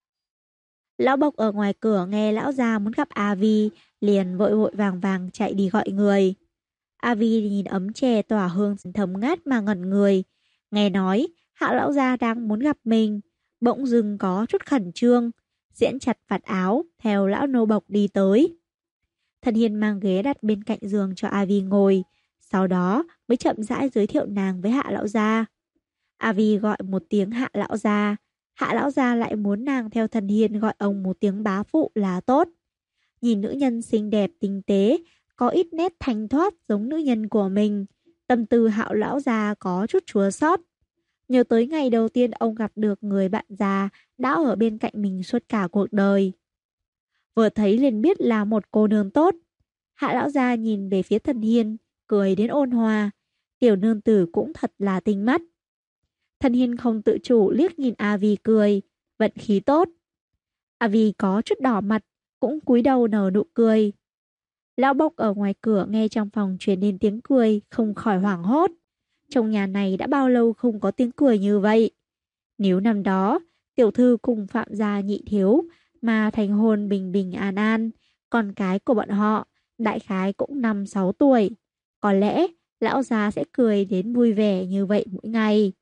Lão Bộc ở ngoài cửa nghe lão già muốn gặp A Vi, liền vội vội vàng vàng chạy đi gọi người. A Vi nhìn ấm chè tỏa hương thấm ngát mà ngẩn người. Nghe nói, hạ lão gia đang muốn gặp mình, bỗng dưng có chút khẩn trương, giễn chặt vạt áo, theo lão nô bộc đi tới. Thần Hiền mang ghế đặt bên cạnh giường cho A Vi ngồi, sau đó mới chậm rãi giới thiệu nàng với hạ lão gia. A Vi gọi một tiếng hạ lão gia lại muốn nàng theo Thần Hiền gọi ông một tiếng bá phụ là tốt. Nhìn nữ nhân xinh đẹp tinh tế, có ít nét thanh thoát giống nữ nhân của mình, tâm tư hạo lão già có chút chua xót. Nhớ tới ngày đầu tiên ông gặp được người bạn già đã ở bên cạnh mình suốt cả cuộc đời. Vừa thấy liền biết là một cô nương tốt. Hạ lão già nhìn về phía Thần Hiền, cười đến ôn hòa. Tiểu nương tử cũng thật là tinh mắt. Thần Hiền không tự chủ liếc nhìn A Vi cười, vận khí tốt. A Vi có chút đỏ mặt, cũng cúi đầu nở nụ cười. Lão Bộc ở ngoài cửa nghe trong phòng truyền đến tiếng cười, không khỏi hoảng hốt. Trong nhà này đã bao lâu không có tiếng cười như vậy? Nếu năm đó, tiểu thư cùng Phạm gia nhị thiếu mà thành hôn bình bình an an, con cái của bọn họ đại khái cũng 5-6 tuổi. Có lẽ lão già sẽ cười đến vui vẻ như vậy mỗi ngày.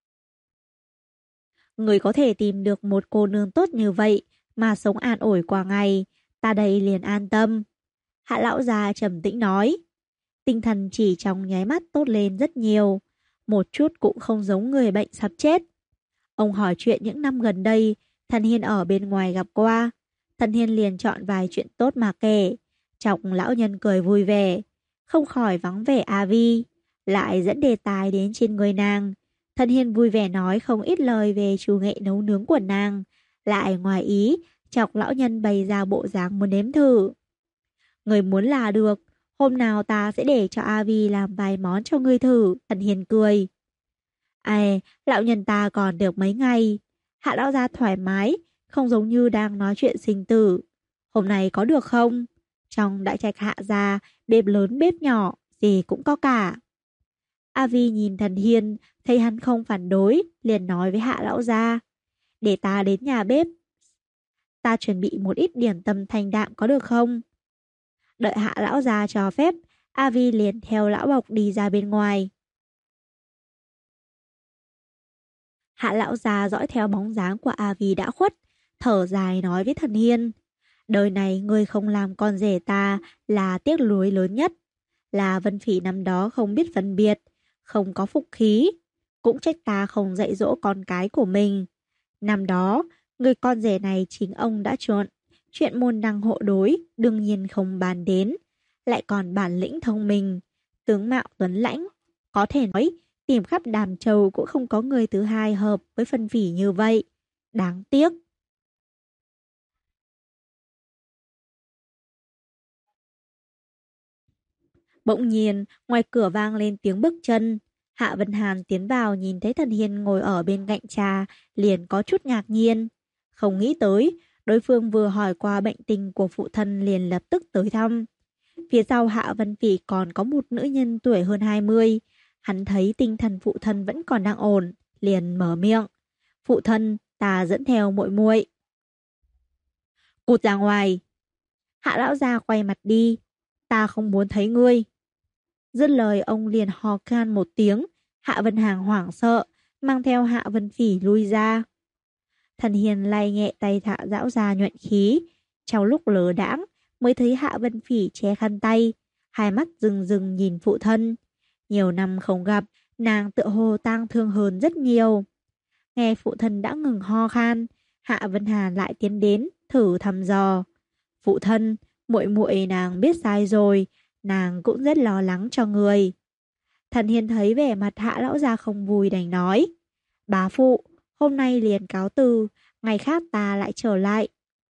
Người có thể tìm được một cô nương tốt như vậy mà sống an ổn qua ngày, ta đây liền an tâm. Hạ lão già trầm tĩnh nói. Tinh thần chỉ trong nháy mắt tốt lên rất nhiều, một chút cũng không giống người bệnh sắp chết. Ông hỏi chuyện những năm gần đây, Thần Hiền ở bên ngoài gặp qua. Thần Hiền liền chọn vài chuyện tốt mà kể. Chọc lão nhân cười vui vẻ, không khỏi vắng vẻ A Vi, lại dẫn đề tài đến trên người nàng. Thần Hiền vui vẻ nói không ít lời về chủ nghệ nấu nướng của nàng, lại ngoài ý, chọc lão nhân bày ra bộ dáng muốn nếm thử. Người muốn là được, hôm nào ta sẽ để cho A Vi làm vài món cho ngươi thử. Thần Hiền cười. Ai, lão nhân ta còn được mấy ngày. Hạ lão gia thoải mái, không giống như đang nói chuyện sinh tử. Hôm nay có được không? Trong đại trạch hạ gia, bếp lớn bếp nhỏ, gì cũng có cả. A Vi nhìn Thần Hiền, thấy hắn không phản đối, liền nói với hạ lão gia. Để ta đến nhà bếp. Ta chuẩn bị một ít điểm tâm thanh đạm có được không? Đợi hạ lão già cho phép, A Vi liền theo lão Bộc đi ra bên ngoài. Hạ lão già dõi theo bóng dáng của A Vi đã khuất, thở dài nói với Thần Hiền. Đời này ngươi không làm con rể ta là tiếc nuối lớn nhất. Là Vân Phỉ năm đó không biết phân biệt, không có phúc khí. Cũng trách ta không dạy dỗ con cái của mình. Năm đó, Người con rể này chính ông đã chọn. Chuyện môn đăng hộ đối đương nhiên không bàn đến. Lại còn bản lĩnh thông minh, tướng mạo tuấn lãnh. Có thể nói, tìm khắp Đàm Châu cũng không có người thứ hai hợp với Phân Phỉ như vậy. Đáng tiếc. Bỗng nhiên, ngoài cửa vang lên tiếng bước chân. Hạ Vân Hàn tiến vào nhìn thấy Thần Hiên ngồi ở bên cạnh trà, liền có chút ngạc nhiên. Không nghĩ tới, đối phương vừa hỏi qua bệnh tình của phụ thân liền lập tức tới thăm. Phía sau Hạ Vân Phỉ còn có một nữ nhân tuổi hơn 20. Hắn thấy tinh thần phụ thân vẫn còn đang ổn, liền mở miệng. Phụ thân, ta dẫn theo muội muội. Cút ra ngoài. Hạ lão gia quay mặt đi. Ta không muốn thấy ngươi. Dứt lời ông liền hò khan một tiếng. Hạ Vân Hàng hoảng sợ, mang theo Hạ Vân Phỉ lui ra. Thần Hiền lay nhẹ tay Hạ lão gia nhuận khí. Trong lúc lờ đãng mới thấy Hạ Vân Phỉ che khăn tay, hai mắt rừng rừng nhìn phụ thân. Nhiều năm không gặp, nàng tựa hồ tang thương hơn rất nhiều. Nghe phụ thân đã ngừng ho khan, Hạ Vân Hà lại tiến đến thử thăm dò. Phụ thân, muội muội nàng biết sai rồi, nàng cũng rất lo lắng cho người. Thần Hiền thấy vẻ mặt Hạ lão gia không vui đành nói: Bá phụ, hôm nay liền cáo từ, ngày khác ta lại trở lại.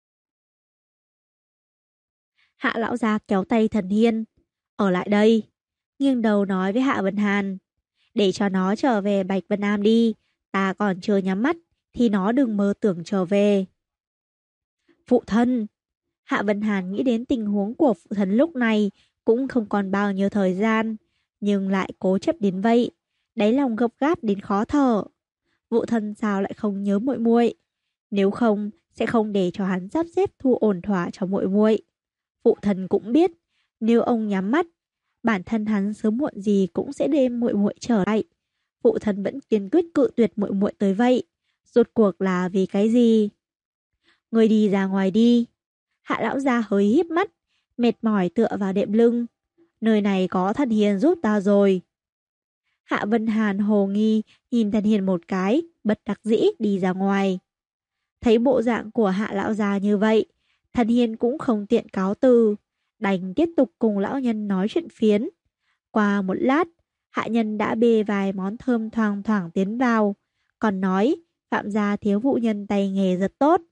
Hạ lão gia kéo tay Thần Hiên: Ở lại đây. Nghiêng đầu nói với Hạ Vân Hàn: Để cho nó trở về Bạch Vân Nam đi, ta còn chưa nhắm mắt thì nó đừng mơ tưởng trở về. Phụ thân. Hạ Vân Hàn nghĩ đến tình huống của phụ thân lúc này, cũng không còn bao nhiêu thời gian, nhưng lại cố chấp đến vậy, đáy lòng gấp gáp đến khó thở. Phụ thân sao lại không nhớ muội muội? Nếu không, sẽ không để cho hắn sắp xếp thu ổn thỏa cho muội muội. Phụ thân cũng biết, nếu ông nhắm mắt, bản thân hắn sớm muộn gì cũng sẽ đem muội muội trở lại. Phụ thân vẫn kiên quyết cự tuyệt muội muội tới vậy. Rốt cuộc là vì cái gì? Người đi ra ngoài đi. Hạ lão gia hơi híp mắt, mệt mỏi tựa vào đệm lưng. Nơi này có Thần Hiền giúp ta rồi. Hạ Vân Hàn hồ nghi nhìn Thần Hiền một cái, bất đắc dĩ đi ra ngoài. Thấy bộ dạng của Hạ lão gia như vậy, Thần Hiền cũng không tiện cáo từ, đành tiếp tục cùng lão nhân nói chuyện phiến. Qua một lát, hạ nhân đã bê vài món thơm thoang thoảng tiến vào, còn nói Phạm gia thiếu phụ nhân tay nghề rất tốt.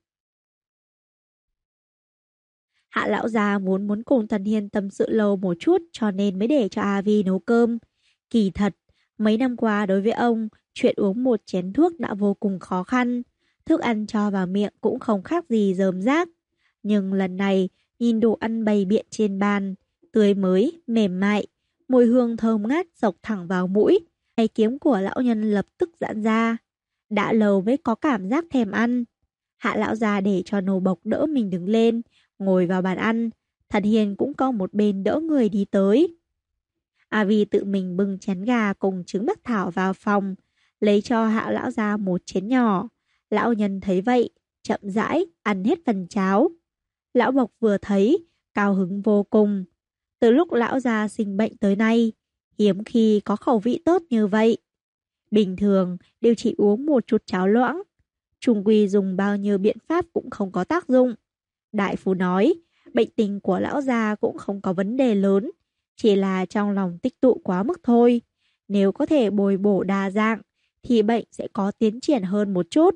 Hạ lão gia muốn muốn cùng Thần Hiên tâm sự lâu một chút cho nên mới để cho A Vi nấu cơm. Kỳ thật, mấy năm qua đối với ông, chuyện uống một chén thuốc đã vô cùng khó khăn. Thức ăn cho vào miệng cũng không khác gì rơm rác. Nhưng lần này, nhìn đồ ăn bày biện trên bàn, tươi mới, mềm mại, mùi hương thơm ngát dọc thẳng vào mũi. Tay kiếm của lão nhân lập tức giãn ra. Đã lâu mới có cảm giác thèm ăn. Hạ lão già để cho nô bộc đỡ mình đứng lên, ngồi vào bàn ăn. Thần Hiền cũng có một bên đỡ người đi tới. A Vi tự mình bưng chén gà cùng trứng bắc thảo vào phòng, lấy cho Hạ lão già một chén nhỏ. Lão nhân thấy vậy, chậm rãi ăn hết phần cháo. Lão bộc vừa thấy, cao hứng vô cùng. Từ lúc lão già sinh bệnh tới nay, hiếm khi có khẩu vị tốt như vậy. Bình thường đều chỉ uống một chút cháo loãng, chung quy dùng bao nhiêu biện pháp cũng không có tác dụng. Đại phu nói, bệnh tình của lão già cũng không có vấn đề lớn, chỉ là trong lòng tích tụ quá mức thôi. Nếu có thể bồi bổ đa dạng, thì bệnh sẽ có tiến triển hơn một chút.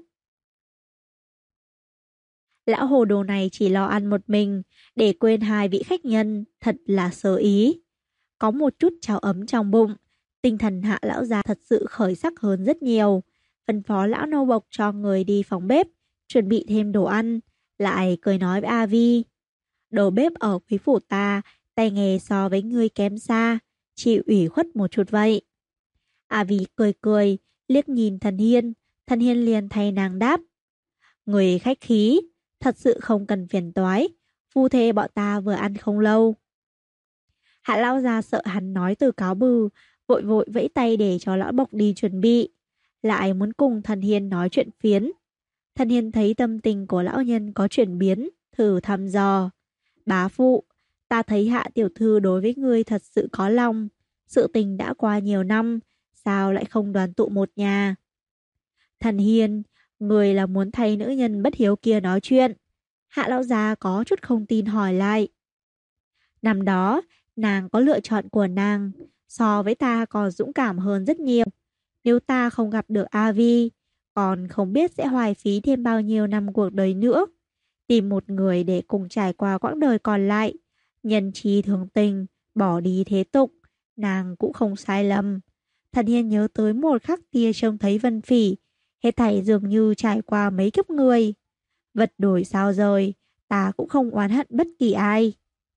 Lão hồ đồ này chỉ lo ăn một mình, để quên hai vị khách nhân, thật là sơ ý. Có một chút cháo ấm trong bụng, tinh thần Hạ lão già thật sự khởi sắc hơn rất nhiều. Phân phó lão nô bộc cho người đi phòng bếp, chuẩn bị thêm đồ ăn, lại cười nói với A Vi. Đầu bếp ở quý phủ ta, tay nghề so với ngươi kém xa, chịu ủy khuất một chút vậy. A Vi cười cười, liếc nhìn Thần Hiên liền thay nàng đáp. Người khách khí, thật sự không cần phiền toái, phu thê bọn ta vừa ăn không lâu. Hạ lão già sợ hắn nói từ cáo bừ, vội vội vẫy tay để cho lão bộc đi chuẩn bị, lại muốn cùng Thần Hiên nói chuyện phiến. Thần Hiên thấy tâm tình của lão nhân có chuyển biến, thử thăm dò. Bá phụ, ta thấy Hạ tiểu thư đối với ngươi thật sự có lòng. Sự tình đã qua nhiều năm, sao lại không đoàn tụ một nhà? Thần Hiên, Người là muốn thay nữ nhân bất hiếu kia nói chuyện. Hạ lão gia có chút không tin hỏi lại. Năm đó, nàng có lựa chọn của nàng, so với ta còn dũng cảm hơn rất nhiều. Nếu ta không gặp được A Vi, còn không biết sẽ hoài phí thêm bao nhiêu năm cuộc đời nữa. Tìm một người để cùng trải qua quãng đời còn lại, nhân trí thường tình, bỏ đi thế tục, nàng cũng không sai lầm. Thần Hiên nhớ tới một khắc kia trông thấy Vân Phỉ, hết thảy dường như trải qua mấy kiếp người. Vật đổi sao rời, ta cũng không oán hận bất kỳ ai.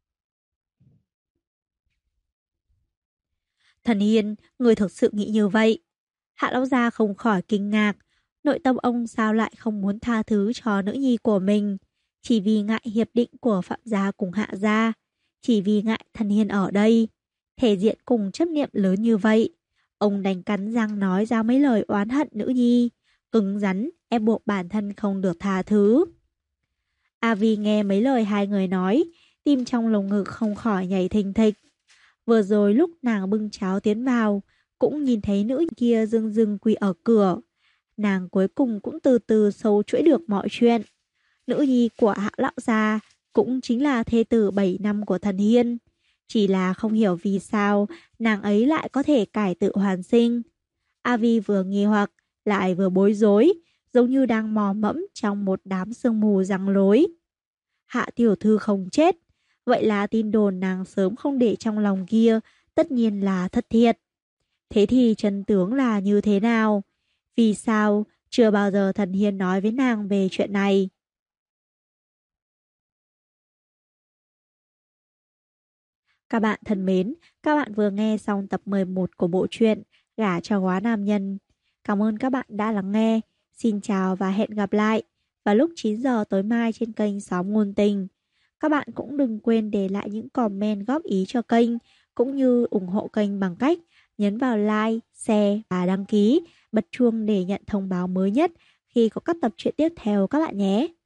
Thần Hiên, người thực sự nghĩ như vậy? Hạ lão gia không khỏi kinh ngạc, nội tâm ông sao lại không muốn tha thứ cho nữ nhi của mình, chỉ vì ngại hiệp định của Phạm gia cùng Hạ gia, chỉ vì ngại Thần Hiên ở đây, thể diện cùng chấp niệm lớn như vậy. Ông đành cắn răng nói ra mấy lời oán hận nữ nhi, cứng rắn ép buộc bản thân không được tha thứ. A Vi nghe mấy lời hai người nói, tim trong lồng ngực không khỏi nhảy thình thịch. Vừa rồi lúc nàng bưng cháo tiến vào, cũng nhìn thấy nữ kia dưng dưng quỳ ở cửa. Nàng cuối cùng cũng từ từ sâu chuỗi được mọi chuyện. Nữ nhi của Hạ lão gia cũng chính là thê tử 7 năm của Thần Hiên. Chỉ là không hiểu vì sao nàng ấy lại có thể cải tự hoàn sinh. A Vi vừa nghi hoặc lại vừa bối rối, giống như đang mò mẫm trong một đám sương mù giăng lối. Hạ tiểu thư không chết, vậy là tin đồn nàng sớm không để trong lòng kia tất nhiên là thất thiệt. Thế thì chân tướng là như thế nào? Vì sao chưa bao giờ Thần Hiên nói với nàng về chuyện này? Các bạn thân mến, các bạn vừa nghe xong tập 11 của bộ truyện Gả cho góa nam nhân. Cảm ơn các bạn đã lắng nghe. Xin chào và hẹn gặp lại vào lúc 9 giờ tối mai trên kênh Xóm Ngôn Tình. Các bạn cũng đừng quên để lại những comment góp ý cho kênh, cũng như ủng hộ kênh bằng cách nhấn vào like, share và đăng ký, bật chuông để nhận thông báo mới nhất khi có các tập truyện tiếp theo các bạn nhé.